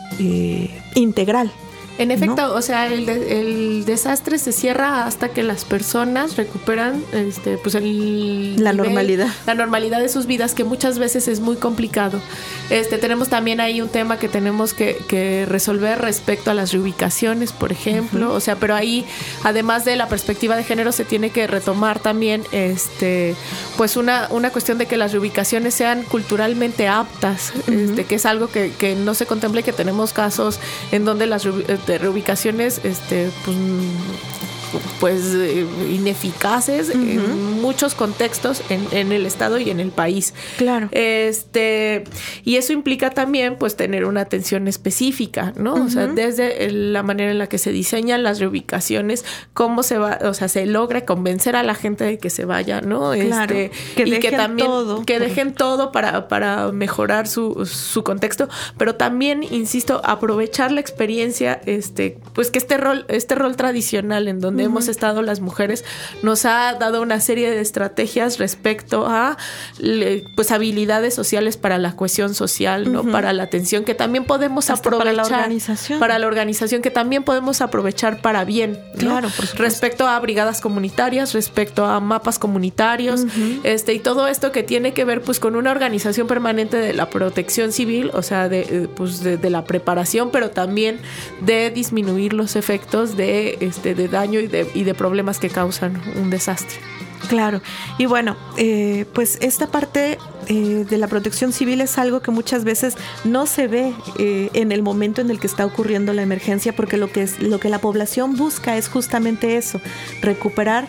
eh, integral. En efecto, ¿no? O sea, el, de, el desastre se cierra hasta que las personas recuperan este, pues el la nivel, normalidad. La normalidad de sus vidas, que muchas veces es muy complicado. Este, tenemos también ahí un tema que tenemos que, que resolver respecto a las reubicaciones, por ejemplo. Uh-huh. O sea, pero ahí, además de la perspectiva de género, se tiene que retomar también este, pues una, una cuestión de que las reubicaciones sean culturalmente aptas, uh-huh. este, que es algo que, que no se contempla y que tenemos casos en donde las de reubicaciones este pues pues eh, ineficaces uh-huh. en muchos contextos en, en el estado y en el país. Claro. Este, y eso implica también pues tener una atención específica, ¿no? Uh-huh. O sea, desde el, la manera en la que se diseñan las reubicaciones, cómo se va, o sea, se logra convencer a la gente de que se vaya, ¿no? Claro. Este, que y dejen que también todo. que dejen todo para, para mejorar su, su contexto, pero también, insisto, aprovechar la experiencia, este, pues que este rol, este rol tradicional en donde uh-huh. hemos estado las mujeres nos ha dado una serie de estrategias respecto a pues habilidades sociales para la cohesión social, ¿no? Uh-huh. Para la atención que también podemos Hasta aprovechar para la organización. Para la organización que también podemos aprovechar para bien, ¿no? Claro, por supuesto. Respecto a brigadas comunitarias, respecto a mapas comunitarios, uh-huh. este, y todo esto que tiene que ver pues con una organización permanente de la protección civil, o sea, de, pues, de, de la preparación, pero también de disminuir los efectos de, este, de daño y de, y de problemas que causan un desastre. Claro, y bueno, eh, pues esta parte eh, de la protección civil es algo que muchas veces no se ve eh, en el momento en el que está ocurriendo la emergencia, porque lo que es, lo que la población busca es justamente eso, recuperar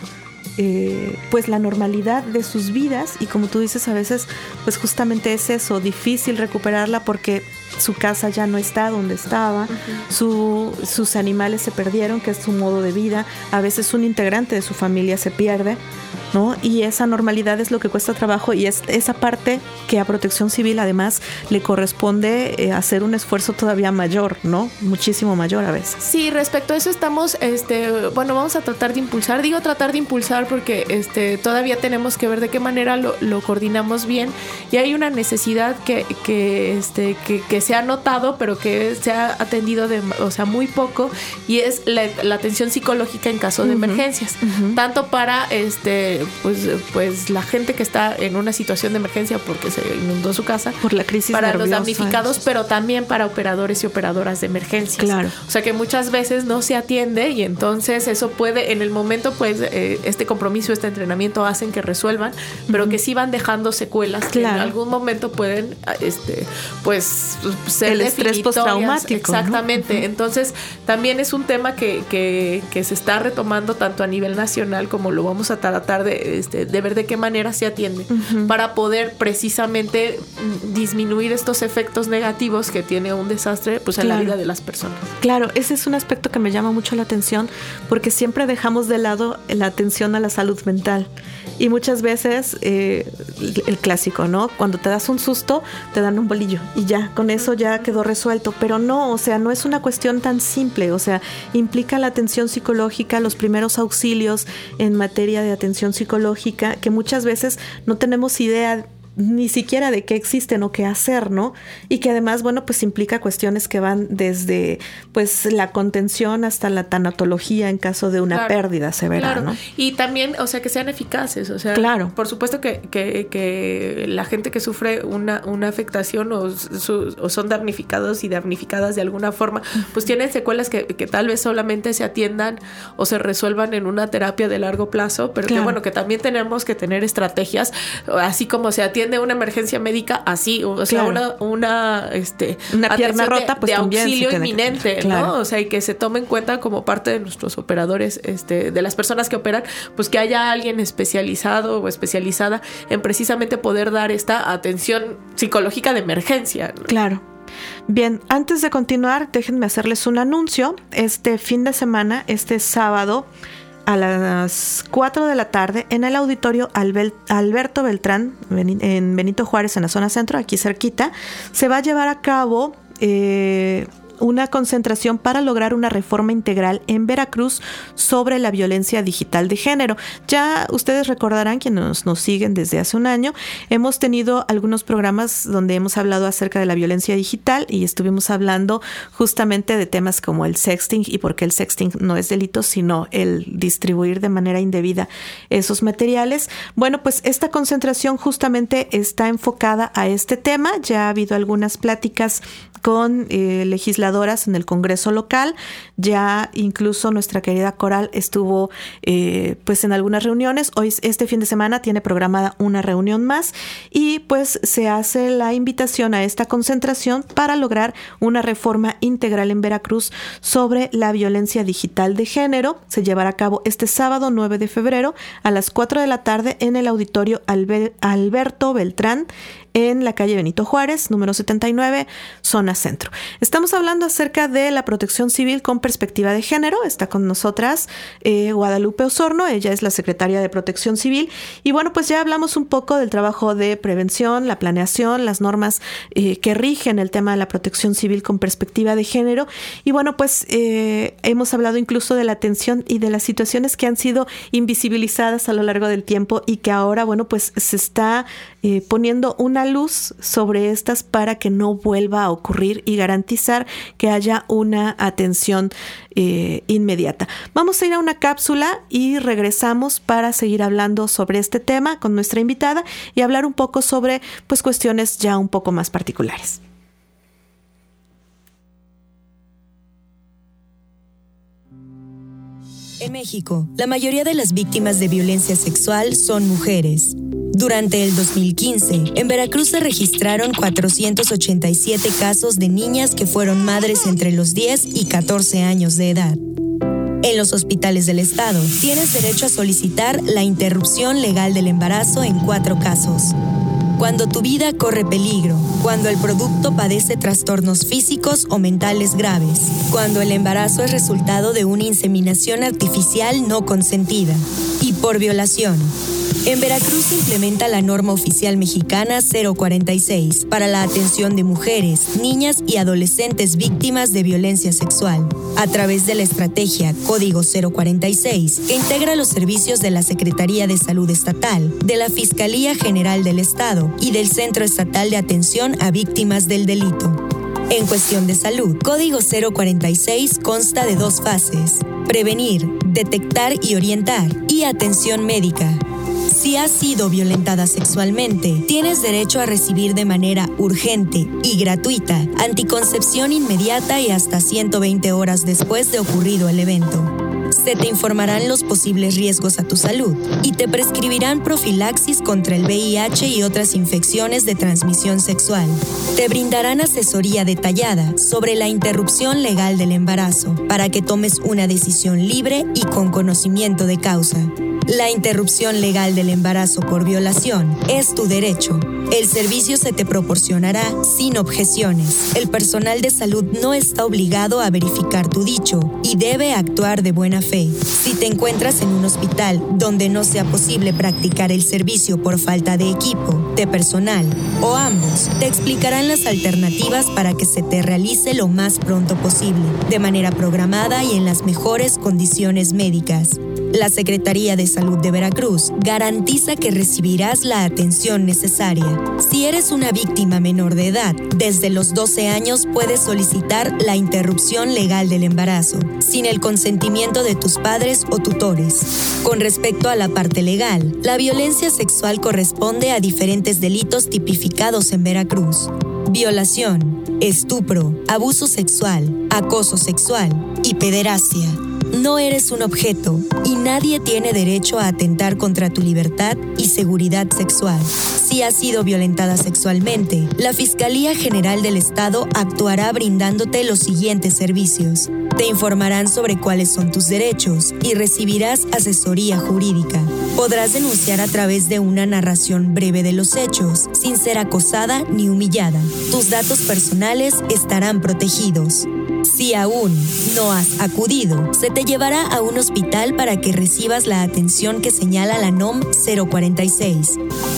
Eh, pues la normalidad de sus vidas, y como tú dices, a veces pues justamente es eso, difícil recuperarla porque su casa ya no está donde estaba, uh-huh. su, sus animales se perdieron, que es su modo de vida, a veces un integrante de su familia se pierde, ¿no? Y esa normalidad es lo que cuesta trabajo, y es esa parte que a Protección Civil además le corresponde eh, hacer un esfuerzo todavía mayor, ¿no? Muchísimo mayor a veces. Sí, respecto a eso estamos, este, bueno, vamos a tratar de impulsar, digo tratar de impulsar porque este, todavía tenemos que ver de qué manera lo, lo coordinamos bien, y hay una necesidad que, que, este, que, que se ha notado, pero que se ha atendido de, o sea, muy poco, y es la, la atención psicológica en caso de uh-huh. emergencias, uh-huh. tanto para este Pues, pues la gente que está en una situación de emergencia porque se inundó su casa, por la crisis para nerviosa, los damnificados, pero también para operadores y operadoras de emergencias. Claro. O sea que muchas veces no se atiende, y entonces eso puede, en el momento, pues eh, este compromiso, este entrenamiento hacen que resuelvan, pero uh-huh. que sí van dejando secuelas claro. que en algún momento pueden, este, pues ser el estrés postraumático. Exactamente. ¿No? Uh-huh. Entonces también es un tema que, que, que se está retomando tanto a nivel nacional como lo vamos a tratar de De, este, de ver de qué manera se atiende uh-huh. para poder precisamente disminuir estos efectos negativos que tiene un desastre pues en claro. la vida de las personas. Claro, ese es un aspecto que me llama mucho la atención, porque siempre dejamos de lado la atención a la salud mental, y muchas veces eh, el clásico, ¿no? Cuando te das un susto te dan un bolillo y ya, con eso ya quedó resuelto, pero no, o sea, no es una cuestión tan simple, o sea, implica la atención psicológica, los primeros auxilios en materia de atención psicológica, que muchas veces no tenemos idea ni siquiera de qué existen o qué hacer, ¿no? Y que además, bueno, pues implica cuestiones que van desde pues la contención hasta la tanatología en caso de una claro, pérdida severa, claro. ¿no? Y también, o sea, que sean eficaces, o sea, claro. por supuesto que, que, que la gente que sufre una, una afectación o, su, o son damnificados y damnificadas de alguna forma, pues tienen secuelas que, que tal vez solamente se atiendan o se resuelvan en una terapia de largo plazo, pero claro. que bueno, que también tenemos que tener estrategias, así como se atiende una emergencia médica, así, o sea, claro. una, una, este, una pierna rota, de, pues de también auxilio inminente, que, claro. ¿no? O sea, y que se tome en cuenta como parte de nuestros operadores, este, de las personas que operan, pues que haya alguien especializado o especializada en precisamente poder dar esta atención psicológica de emergencia, ¿no? Claro. Bien, antes de continuar, déjenme hacerles un anuncio. Este fin de semana, este sábado, a las cuatro de la tarde, en el auditorio Albel- Alberto Beltrán, en Benito Juárez, en la zona centro, aquí cerquita, se va a llevar a cabo eh, una concentración para lograr una reforma integral en Veracruz sobre la violencia digital de género. Ya ustedes recordarán, quienes nos, nos siguen desde hace un año, hemos tenido algunos programas donde hemos hablado acerca de la violencia digital, y estuvimos hablando justamente de temas como el sexting y por qué el sexting no es delito, sino el distribuir de manera indebida esos materiales. Bueno, pues esta concentración justamente está enfocada a este tema. Ya ha habido algunas pláticas con eh, legisladores legisladoras en el Congreso local. Ya incluso nuestra querida Coral estuvo eh, pues en algunas reuniones. Hoy, este fin de semana, tiene programada una reunión más y pues se hace la invitación a esta concentración para lograr una reforma integral en Veracruz sobre la violencia digital de género. Se llevará a cabo este sábado nueve de febrero a las cuatro de la tarde en el auditorio Alber- Alberto Beltrán, en la calle Benito Juárez, número setenta y nueve, zona centro. Estamos hablando acerca de la protección civil con perspectiva de género. Está con nosotras eh, Guadalupe Osorno, ella es la secretaria de Protección Civil. Y bueno, pues ya hablamos un poco del trabajo de prevención, la planeación, las normas eh, que rigen el tema de la protección civil con perspectiva de género. Y bueno, pues eh, hemos hablado incluso de la atención y de las situaciones que han sido invisibilizadas a lo largo del tiempo y que ahora, bueno, pues se está eh, poniendo una luz sobre estas para que no vuelva a ocurrir y garantizar que haya una atención eh, inmediata. Vamos a ir a una cápsula y regresamos para seguir hablando sobre este tema con nuestra invitada y hablar un poco sobre pues cuestiones ya un poco más particulares. En México, la mayoría de las víctimas de violencia sexual son mujeres. Durante el dos mil quince, en Veracruz se registraron cuatrocientos ochenta y siete casos de niñas que fueron madres entre los diez y catorce años de edad. En los hospitales del estado, tienes derecho a solicitar la interrupción legal del embarazo en cuatro casos. Cuando tu vida corre peligro, cuando el producto padece trastornos físicos o mentales graves, cuando el embarazo es resultado de una inseminación artificial no consentida y por violación. En Veracruz se implementa la norma oficial mexicana cero cuarenta y seis para la atención de mujeres, niñas y adolescentes víctimas de violencia sexual, a través de la estrategia Código cero cuarenta y seis, que integra los servicios de la Secretaría de Salud Estatal, de la Fiscalía General del Estado y del Centro Estatal de Atención a Víctimas del Delito. En cuestión de salud, Código cero cuarenta y seis consta de dos fases: prevenir, detectar y orientar, y atención médica. Si has sido violentada sexualmente, tienes derecho a recibir de manera urgente y gratuita anticoncepción inmediata y hasta ciento veinte horas después de ocurrido el evento. Se te informarán los posibles riesgos a tu salud y te prescribirán profilaxis contra el V I H y otras infecciones de transmisión sexual. Te brindarán asesoría detallada sobre la interrupción legal del embarazo para que tomes una decisión libre y con conocimiento de causa. La interrupción legal del embarazo por violación es tu derecho. El servicio se te proporcionará sin objeciones. El personal de salud no está obligado a verificar tu dicho y debe actuar de buena fe. Si te encuentras en un hospital donde no sea posible practicar el servicio por falta de equipo, de personal o ambos, te explicarán las alternativas para que se te realice lo más pronto posible, de manera programada y en las mejores condiciones médicas. La Secretaría de Salud de Veracruz garantiza que recibirás la atención necesaria. Si eres una víctima menor de edad, desde los doce años puedes solicitar la interrupción legal del embarazo, sin el consentimiento de tus padres o tutores. Con respecto a la parte legal, la violencia sexual corresponde a diferentes delitos tipificados en Veracruz: violación, estupro, abuso sexual, acoso sexual y pederastia. No eres un objeto y nadie tiene derecho a atentar contra tu libertad y seguridad sexual. Si has sido violentada sexualmente, la Fiscalía General del Estado actuará brindándote los siguientes servicios. Te informarán sobre cuáles son tus derechos y recibirás asesoría jurídica. Podrás denunciar a través de una narración breve de los hechos, sin ser acosada ni humillada. Tus datos personales estarán protegidos. Si aún no has acudido, se te llevará a un hospital para que recibas la atención que señala la N O M cero cuarenta y seis.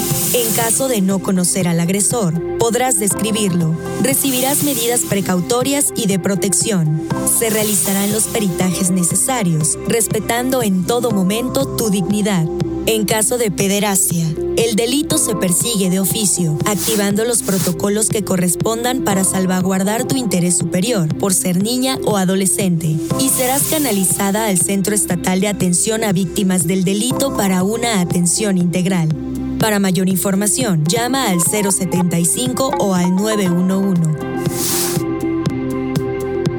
En caso de no conocer al agresor, podrás describirlo. Recibirás medidas precautorias y de protección. Se realizarán los peritajes necesarios, respetando en todo momento tu dignidad. En caso de pederastia, el delito se persigue de oficio, activando los protocolos que correspondan para salvaguardar tu interés superior por ser niña o adolescente, y serás canalizada al Centro Estatal de Atención a Víctimas del Delito para una atención integral. Para mayor información, llama al cero setenta y cinco o al nueve uno uno.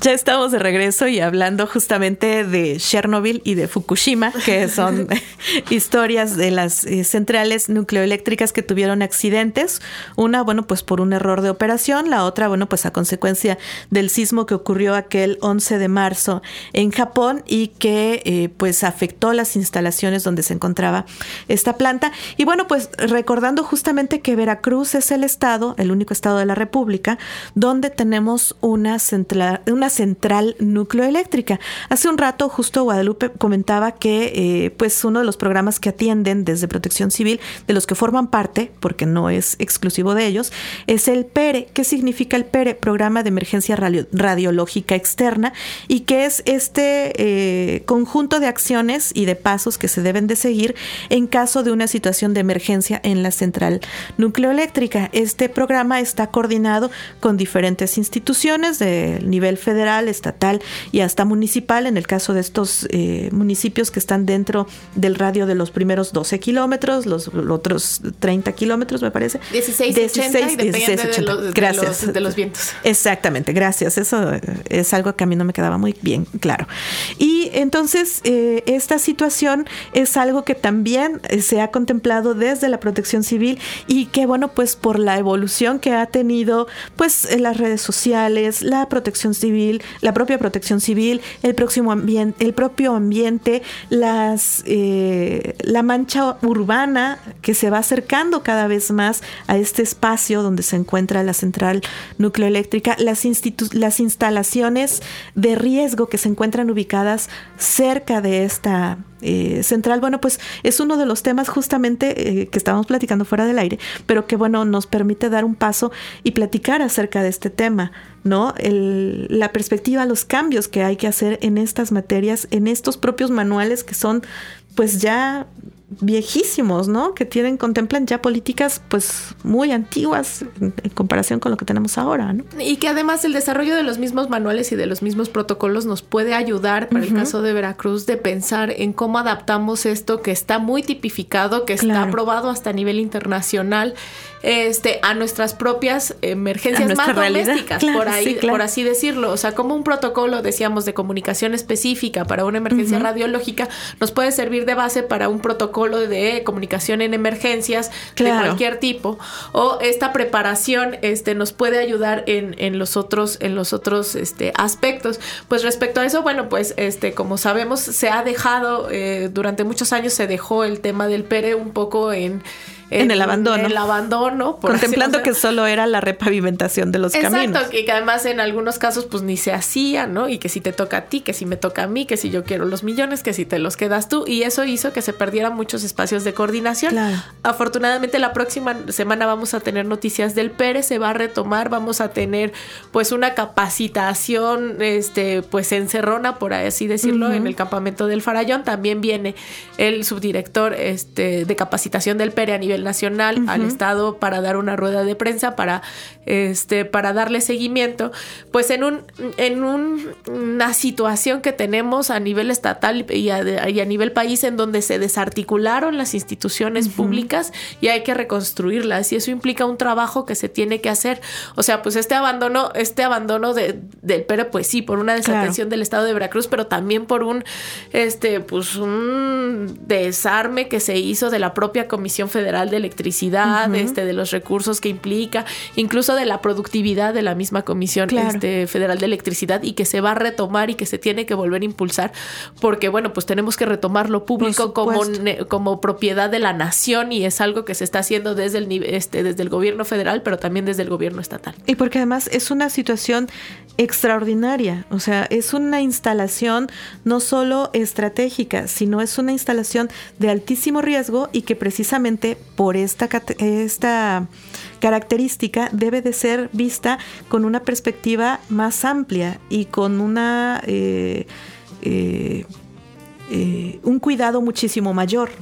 Ya estamos de regreso y hablando justamente de Chernobyl y de Fukushima, que son historias de las eh, centrales nucleoeléctricas que tuvieron accidentes. Una, bueno, pues por un error de operación. La otra, bueno, pues a consecuencia del sismo que ocurrió aquel once de marzo en Japón y que eh, pues afectó las instalaciones donde se encontraba esta planta. Y bueno, pues recordando justamente que Veracruz es el estado, el único estado de la República, donde tenemos una central, una central nucleoeléctrica. Hace un rato justo Guadalupe comentaba que eh, pues uno de los programas que atienden desde Protección Civil, de los que forman parte, porque no es exclusivo de ellos, es el P E R E. ¿Qué significa el P E R E? Programa de Emergencia Radio- Radiológica Externa, y que es este eh, conjunto de acciones y de pasos que se deben de seguir en caso de una situación de emergencia en la central nucleoeléctrica. Este programa está coordinado con diferentes instituciones del nivel federal, estatal y hasta municipal, en el caso de estos eh, municipios que están dentro del radio de los primeros doce kilómetros, los, los otros treinta kilómetros, me parece. dieciséis, ochenta y depende de los, gracias. De, los, de los vientos. Exactamente, gracias. Eso es algo que a mí no me quedaba muy bien claro. Y entonces eh, esta situación es algo que también se ha contemplado desde la Protección Civil y que, bueno, pues por la evolución que ha tenido pues en las redes sociales, la Protección Civil, la propia Protección Civil, el próximo ambiente, el propio ambiente, las eh, la mancha urbana que se va acercando cada vez más a este espacio donde se encuentra la central nucleoeléctrica, las institu- las instalaciones de riesgo que se encuentran ubicadas cerca de esta Eh, central, bueno, pues es uno de los temas justamente eh, que estábamos platicando fuera del aire, pero que, bueno, nos permite dar un paso y platicar acerca de este tema, ¿no? El, la perspectiva, los cambios que hay que hacer en estas materias, en estos propios manuales que son, pues ya viejísimos, ¿no? Que tienen, contemplan ya políticas pues muy antiguas en, en comparación con lo que tenemos ahora, ¿no? Y que además el desarrollo de los mismos manuales y de los mismos protocolos nos puede ayudar, para uh-huh. el caso de Veracruz, de pensar en cómo adaptamos esto que está muy tipificado, que claro. está aprobado hasta a nivel internacional, este, a nuestras propias emergencias más realidad. domésticas, claro, por ahí, sí, claro. por así decirlo. O sea, como un protocolo, decíamos, de comunicación específica para una emergencia uh-huh. radiológica, nos puede servir de base para un protocolo de comunicación en emergencias claro. de cualquier tipo, o esta preparación este nos puede ayudar en, en los otros en los otros este aspectos. Pues respecto a eso, bueno, pues este como sabemos se ha dejado eh, durante muchos años se dejó el tema del P E R E un poco en En, en el abandono. En el abandono. Por contemplando así, o sea, que solo era la repavimentación de los exacto, caminos. Exacto, que además en algunos casos pues ni se hacía, ¿no? Y que si te toca a ti, que si me toca a mí, que si yo quiero los millones, que si te los quedas tú. Y eso hizo que se perdieran muchos espacios de coordinación. Claro. Afortunadamente la próxima semana vamos a tener noticias del P E R E, se va a retomar, vamos a tener pues una capacitación este pues encerrona, por así decirlo, uh-huh. en el campamento del Farallón. También viene el subdirector este de capacitación del P E R E a nivel nacional uh-huh. al estado para dar una rueda de prensa para este para darle seguimiento pues en un en un, una situación que tenemos a nivel estatal y a, y a nivel país en donde se desarticularon las instituciones uh-huh. públicas y hay que reconstruirlas, y eso implica un trabajo que se tiene que hacer. O sea, pues este abandono este abandono de, del P E R E, pues sí, por una desatención claro. del estado de Veracruz, pero también por un este pues un desarme que se hizo de la propia Comisión Federal de Electricidad, uh-huh. este, de los recursos que implica, incluso de la productividad de la misma Comisión claro. este, Federal de Electricidad, y que se va a retomar y que se tiene que volver a impulsar, porque bueno, pues tenemos que retomar lo público como, como propiedad de la nación, y es algo que se está haciendo desde el, este, desde el gobierno federal, pero también desde el gobierno estatal. Y porque además es una situación extraordinaria, o sea, es una instalación no solo estratégica, sino es una instalación de altísimo riesgo y que precisamente por esta, esta característica debe de ser vista con una perspectiva más amplia y con una eh, eh, eh, un cuidado muchísimo mayor, ¿no?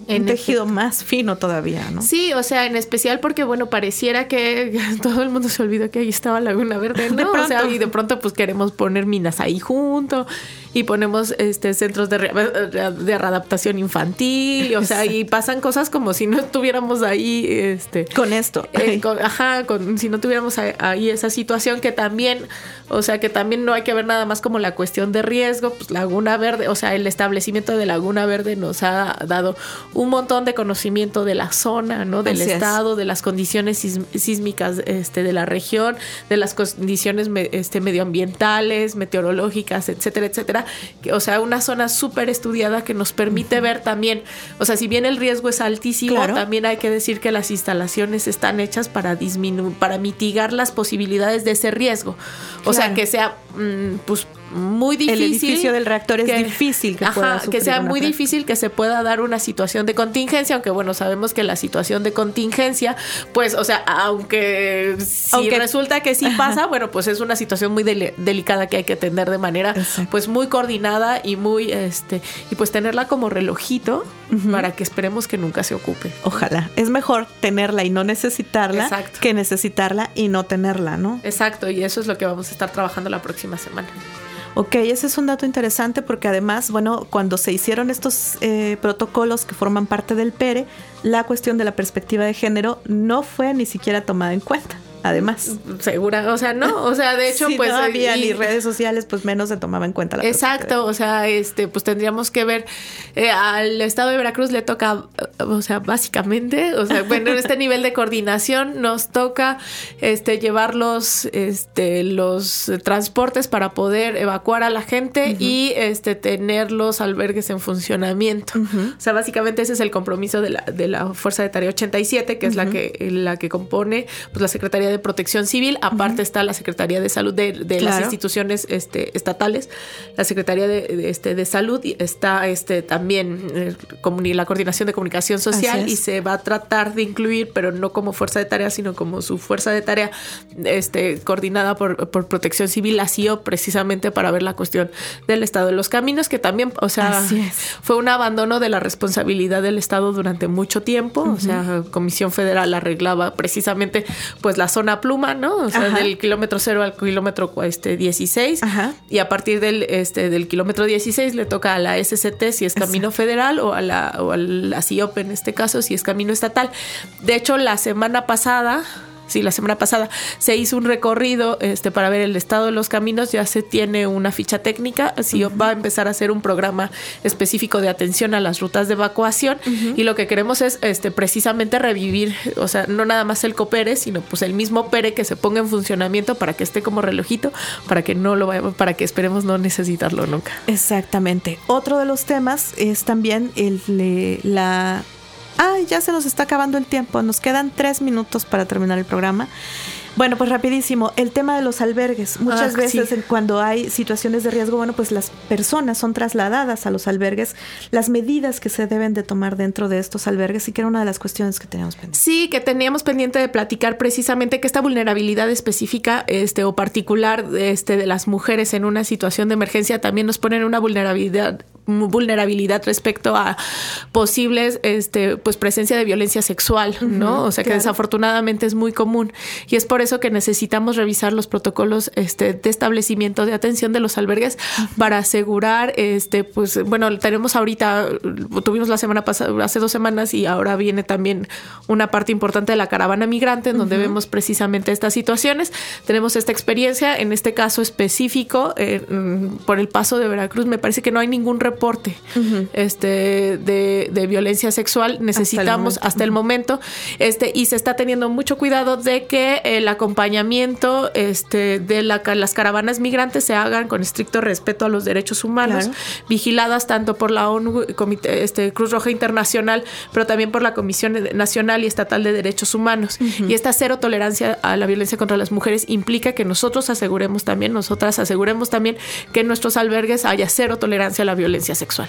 Un tejido más fino todavía, ¿no? Sí, o sea, en especial porque, bueno, pareciera que todo el mundo se olvidó que ahí estaba Laguna Verde, ¿no? O sea, y de pronto pues queremos poner minas ahí junto y ponemos este centros de, re, de readaptación infantil, o sea, y pasan cosas como si no estuviéramos ahí este con esto. Eh, con, ajá, con, si no tuviéramos ahí esa situación que también, o sea, que también no hay que ver nada más como la cuestión de riesgo, pues Laguna Verde, o sea, el establecimiento de Laguna Verde nos ha dado un montón de conocimiento de la zona, ¿no? Del Así estado, es. de las condiciones sísmicas este, de la región, de las condiciones este, medioambientales, meteorológicas, etcétera, etcétera. Que, o sea, una zona súper estudiada que nos permite uh-huh. ver también, o sea, si bien el riesgo es altísimo, claro. también hay que decir que las instalaciones están hechas para disminuir, para mitigar las posibilidades de ese riesgo. O claro. sea, que sea, mmm, pues, muy difícil. El edificio del reactor que, es difícil que ajá, pueda que sea muy planta. difícil que se pueda dar una situación de contingencia, aunque bueno, sabemos que la situación de contingencia, pues, o sea, aunque si aunque, resulta que sí pasa, ajá. bueno, pues es una situación muy del, delicada que hay que atender de manera, exacto. pues, muy coordinada y muy, este, y pues tenerla como relojito uh-huh. para que esperemos que nunca se ocupe. Ojalá. Es mejor tenerla y no necesitarla exacto. que necesitarla y no tenerla, ¿no? Exacto, y eso es lo que vamos a estar trabajando la próxima semana. Ok, ese es un dato interesante porque además, bueno, cuando se hicieron estos eh, protocolos que forman parte del P E R E, la cuestión de la perspectiva de género no fue ni siquiera tomada en cuenta. Además, segura, o sea, no, o sea, de hecho, si pues no había y, ni redes sociales, pues menos se tomaba en cuenta la exacto, o sea, este, pues tendríamos que ver eh, al estado de Veracruz le toca, o sea, básicamente, o sea, bueno, en este nivel de coordinación nos toca, este, llevar los, este, los transportes para poder evacuar a la gente uh-huh. y, este, tener los albergues en funcionamiento. Uh-huh. O sea, básicamente ese es el compromiso de la, de la Fuerza de Tarea ochenta y siete, que uh-huh. es la que, la que compone, pues, la Secretaría de Protección Civil, aparte uh-huh. está la Secretaría de Salud de, de claro. las instituciones este, estatales, la Secretaría de, de, este, de Salud, y está este, también eh, comuni- la Coordinación de Comunicación Social y se va a tratar de incluir, pero no como fuerza de tarea, sino como su fuerza de tarea este, coordinada por, por Protección Civil, la C I O, precisamente para ver la cuestión del estado de los caminos, que también, o sea, fue un abandono de la responsabilidad del Estado durante mucho tiempo, uh-huh. o sea, Comisión Federal arreglaba precisamente pues la zona pluma, ¿no? O sea, ajá. del kilómetro cero al kilómetro este, dieciséis. Ajá. Y a partir del, este, del kilómetro dieciséis le toca a la S C T si es camino Exacto. federal o a la, o a la C I O P en este caso si es camino estatal. De hecho, la semana pasada... Sí, la semana pasada se hizo un recorrido este, para ver el estado de los caminos, ya se tiene una ficha técnica, así uh-huh. va a empezar a hacer un programa específico de atención a las rutas de evacuación uh-huh. y lo que queremos es este, precisamente revivir, o sea, no nada más el COPERE, sino pues el mismo PERE que se ponga en funcionamiento para que esté como relojito, para que no lo vayamos, para que esperemos no necesitarlo nunca. Exactamente. Otro de los temas es también el, le, la... Ay, ya se nos está acabando el tiempo. Nos quedan tres minutos para terminar el programa. Bueno, pues rapidísimo, el tema de los albergues. Muchas ah, veces sí. cuando hay situaciones de riesgo, bueno, pues las personas son trasladadas a los albergues, las medidas que se deben de tomar dentro de estos albergues, y que era una de las cuestiones que teníamos pendiente. Sí, que teníamos pendiente de platicar precisamente que esta vulnerabilidad específica este, o particular este, de las mujeres en una situación de emergencia también nos pone en una vulnerabilidad vulnerabilidad respecto a posibles este pues presencia de violencia sexual, ¿no? Uh-huh, o sea, que claro. desafortunadamente es muy común, y es por eso que necesitamos revisar los protocolos este de establecimiento de atención de los albergues uh-huh. para asegurar este pues bueno, tenemos ahorita tuvimos la semana pasada, hace dos semanas, y ahora viene también una parte importante de la caravana migrante en donde uh-huh. vemos precisamente estas situaciones. Tenemos esta experiencia en este caso específico eh, por el Paso de Veracruz. Me parece que no hay ningún reporte reporte uh-huh. este de, de violencia sexual. Necesitamos hasta el momento, hasta el momento este y se está teniendo mucho cuidado de que el acompañamiento este de la, las caravanas migrantes se hagan con estricto respeto a los derechos humanos, claro. vigiladas tanto por la ONU, Comité, este, Cruz Roja Internacional, pero también por la Comisión Nacional y Estatal de Derechos Humanos. Uh-huh. Y esta cero tolerancia a la violencia contra las mujeres implica que nosotros aseguremos también, nosotras aseguremos también que en nuestros albergues haya cero tolerancia a la violencia sexual.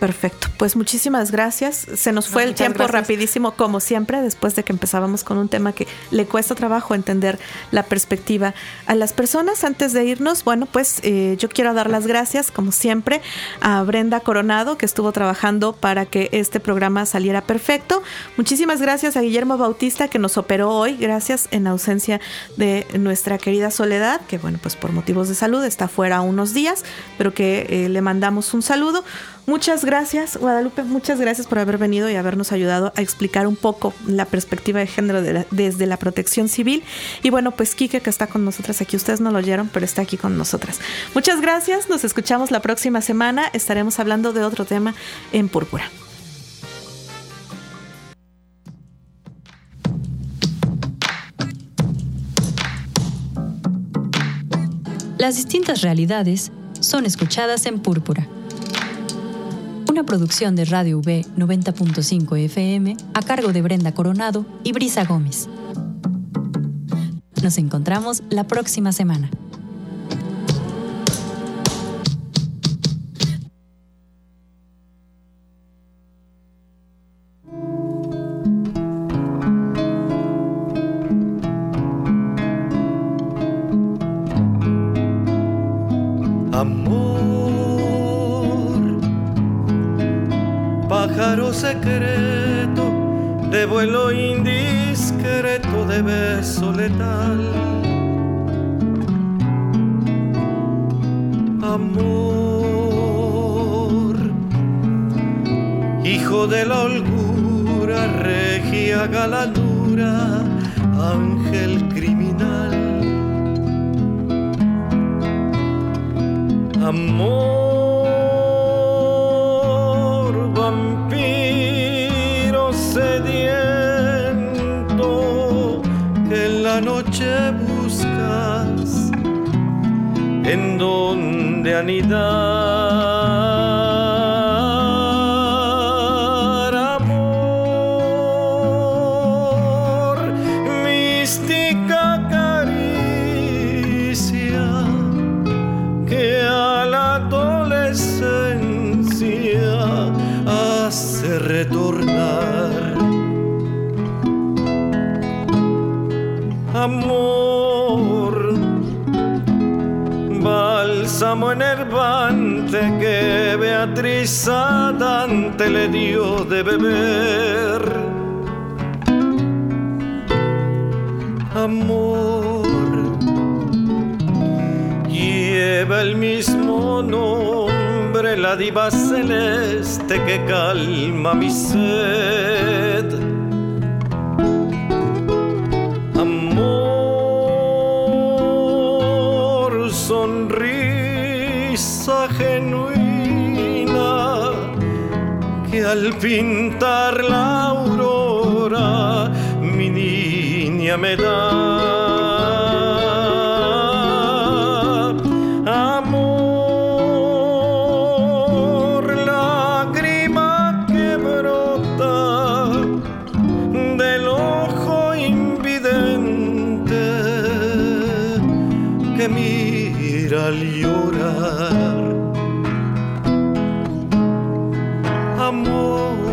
Perfecto, pues muchísimas gracias. Se nos fue no, el tiempo gracias. rapidísimo, como siempre, después de que empezábamos con un tema que le cuesta trabajo entender la perspectiva a las personas. Antes de irnos, bueno, pues eh, yo quiero dar las gracias, como siempre, a Brenda Coronado, que estuvo trabajando para que este programa saliera perfecto. Muchísimas gracias a Guillermo Bautista, que nos operó hoy, gracias en ausencia de nuestra querida Soledad, que bueno, pues por motivos de salud está fuera unos días, pero que eh, le mandamos un saludo. Muchas gracias, Guadalupe, muchas gracias por haber venido y habernos ayudado a explicar un poco la perspectiva de género de la, desde la protección civil. Y bueno, pues Quique, que está con nosotras aquí, ustedes no lo oyeron, pero está aquí con nosotras. Muchas gracias, nos escuchamos la próxima semana, estaremos hablando de otro tema en Púrpura. Las distintas realidades son escuchadas en Púrpura. Una producción de Radio V noventa punto cinco F M a cargo de Brenda Coronado y Brisa Gómez. Nos encontramos la próxima semana. Pájaro secreto, de vuelo indiscreto, de beso letal. Amor, hijo de la holgura, regia galanura, ángel criminal. Amor, vampiro sediento, que en la noche buscas en donde anidar. Amor, mística caricia que a la adolescencia hace retornar. Amor, bálsamo enervante que Beatriz a Dante le dio de beber. Amor, lleva el mismo nombre, la diva celeste que calma mi sed. Amor, sonrisa genuina que al pintar la aurora mi niña me da. Al llorar, amor,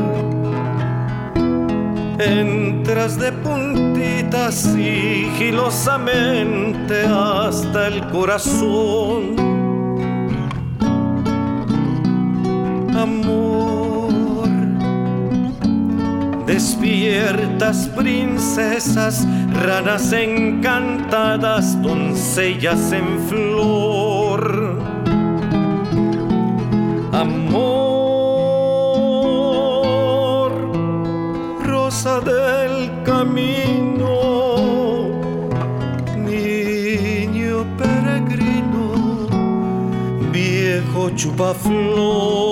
entras de puntitas sigilosamente hasta el corazón. Amor, despiertas princesas, ranas encantadas, doncellas en flor. Amor, rosa del camino, niño peregrino, viejo chupaflor.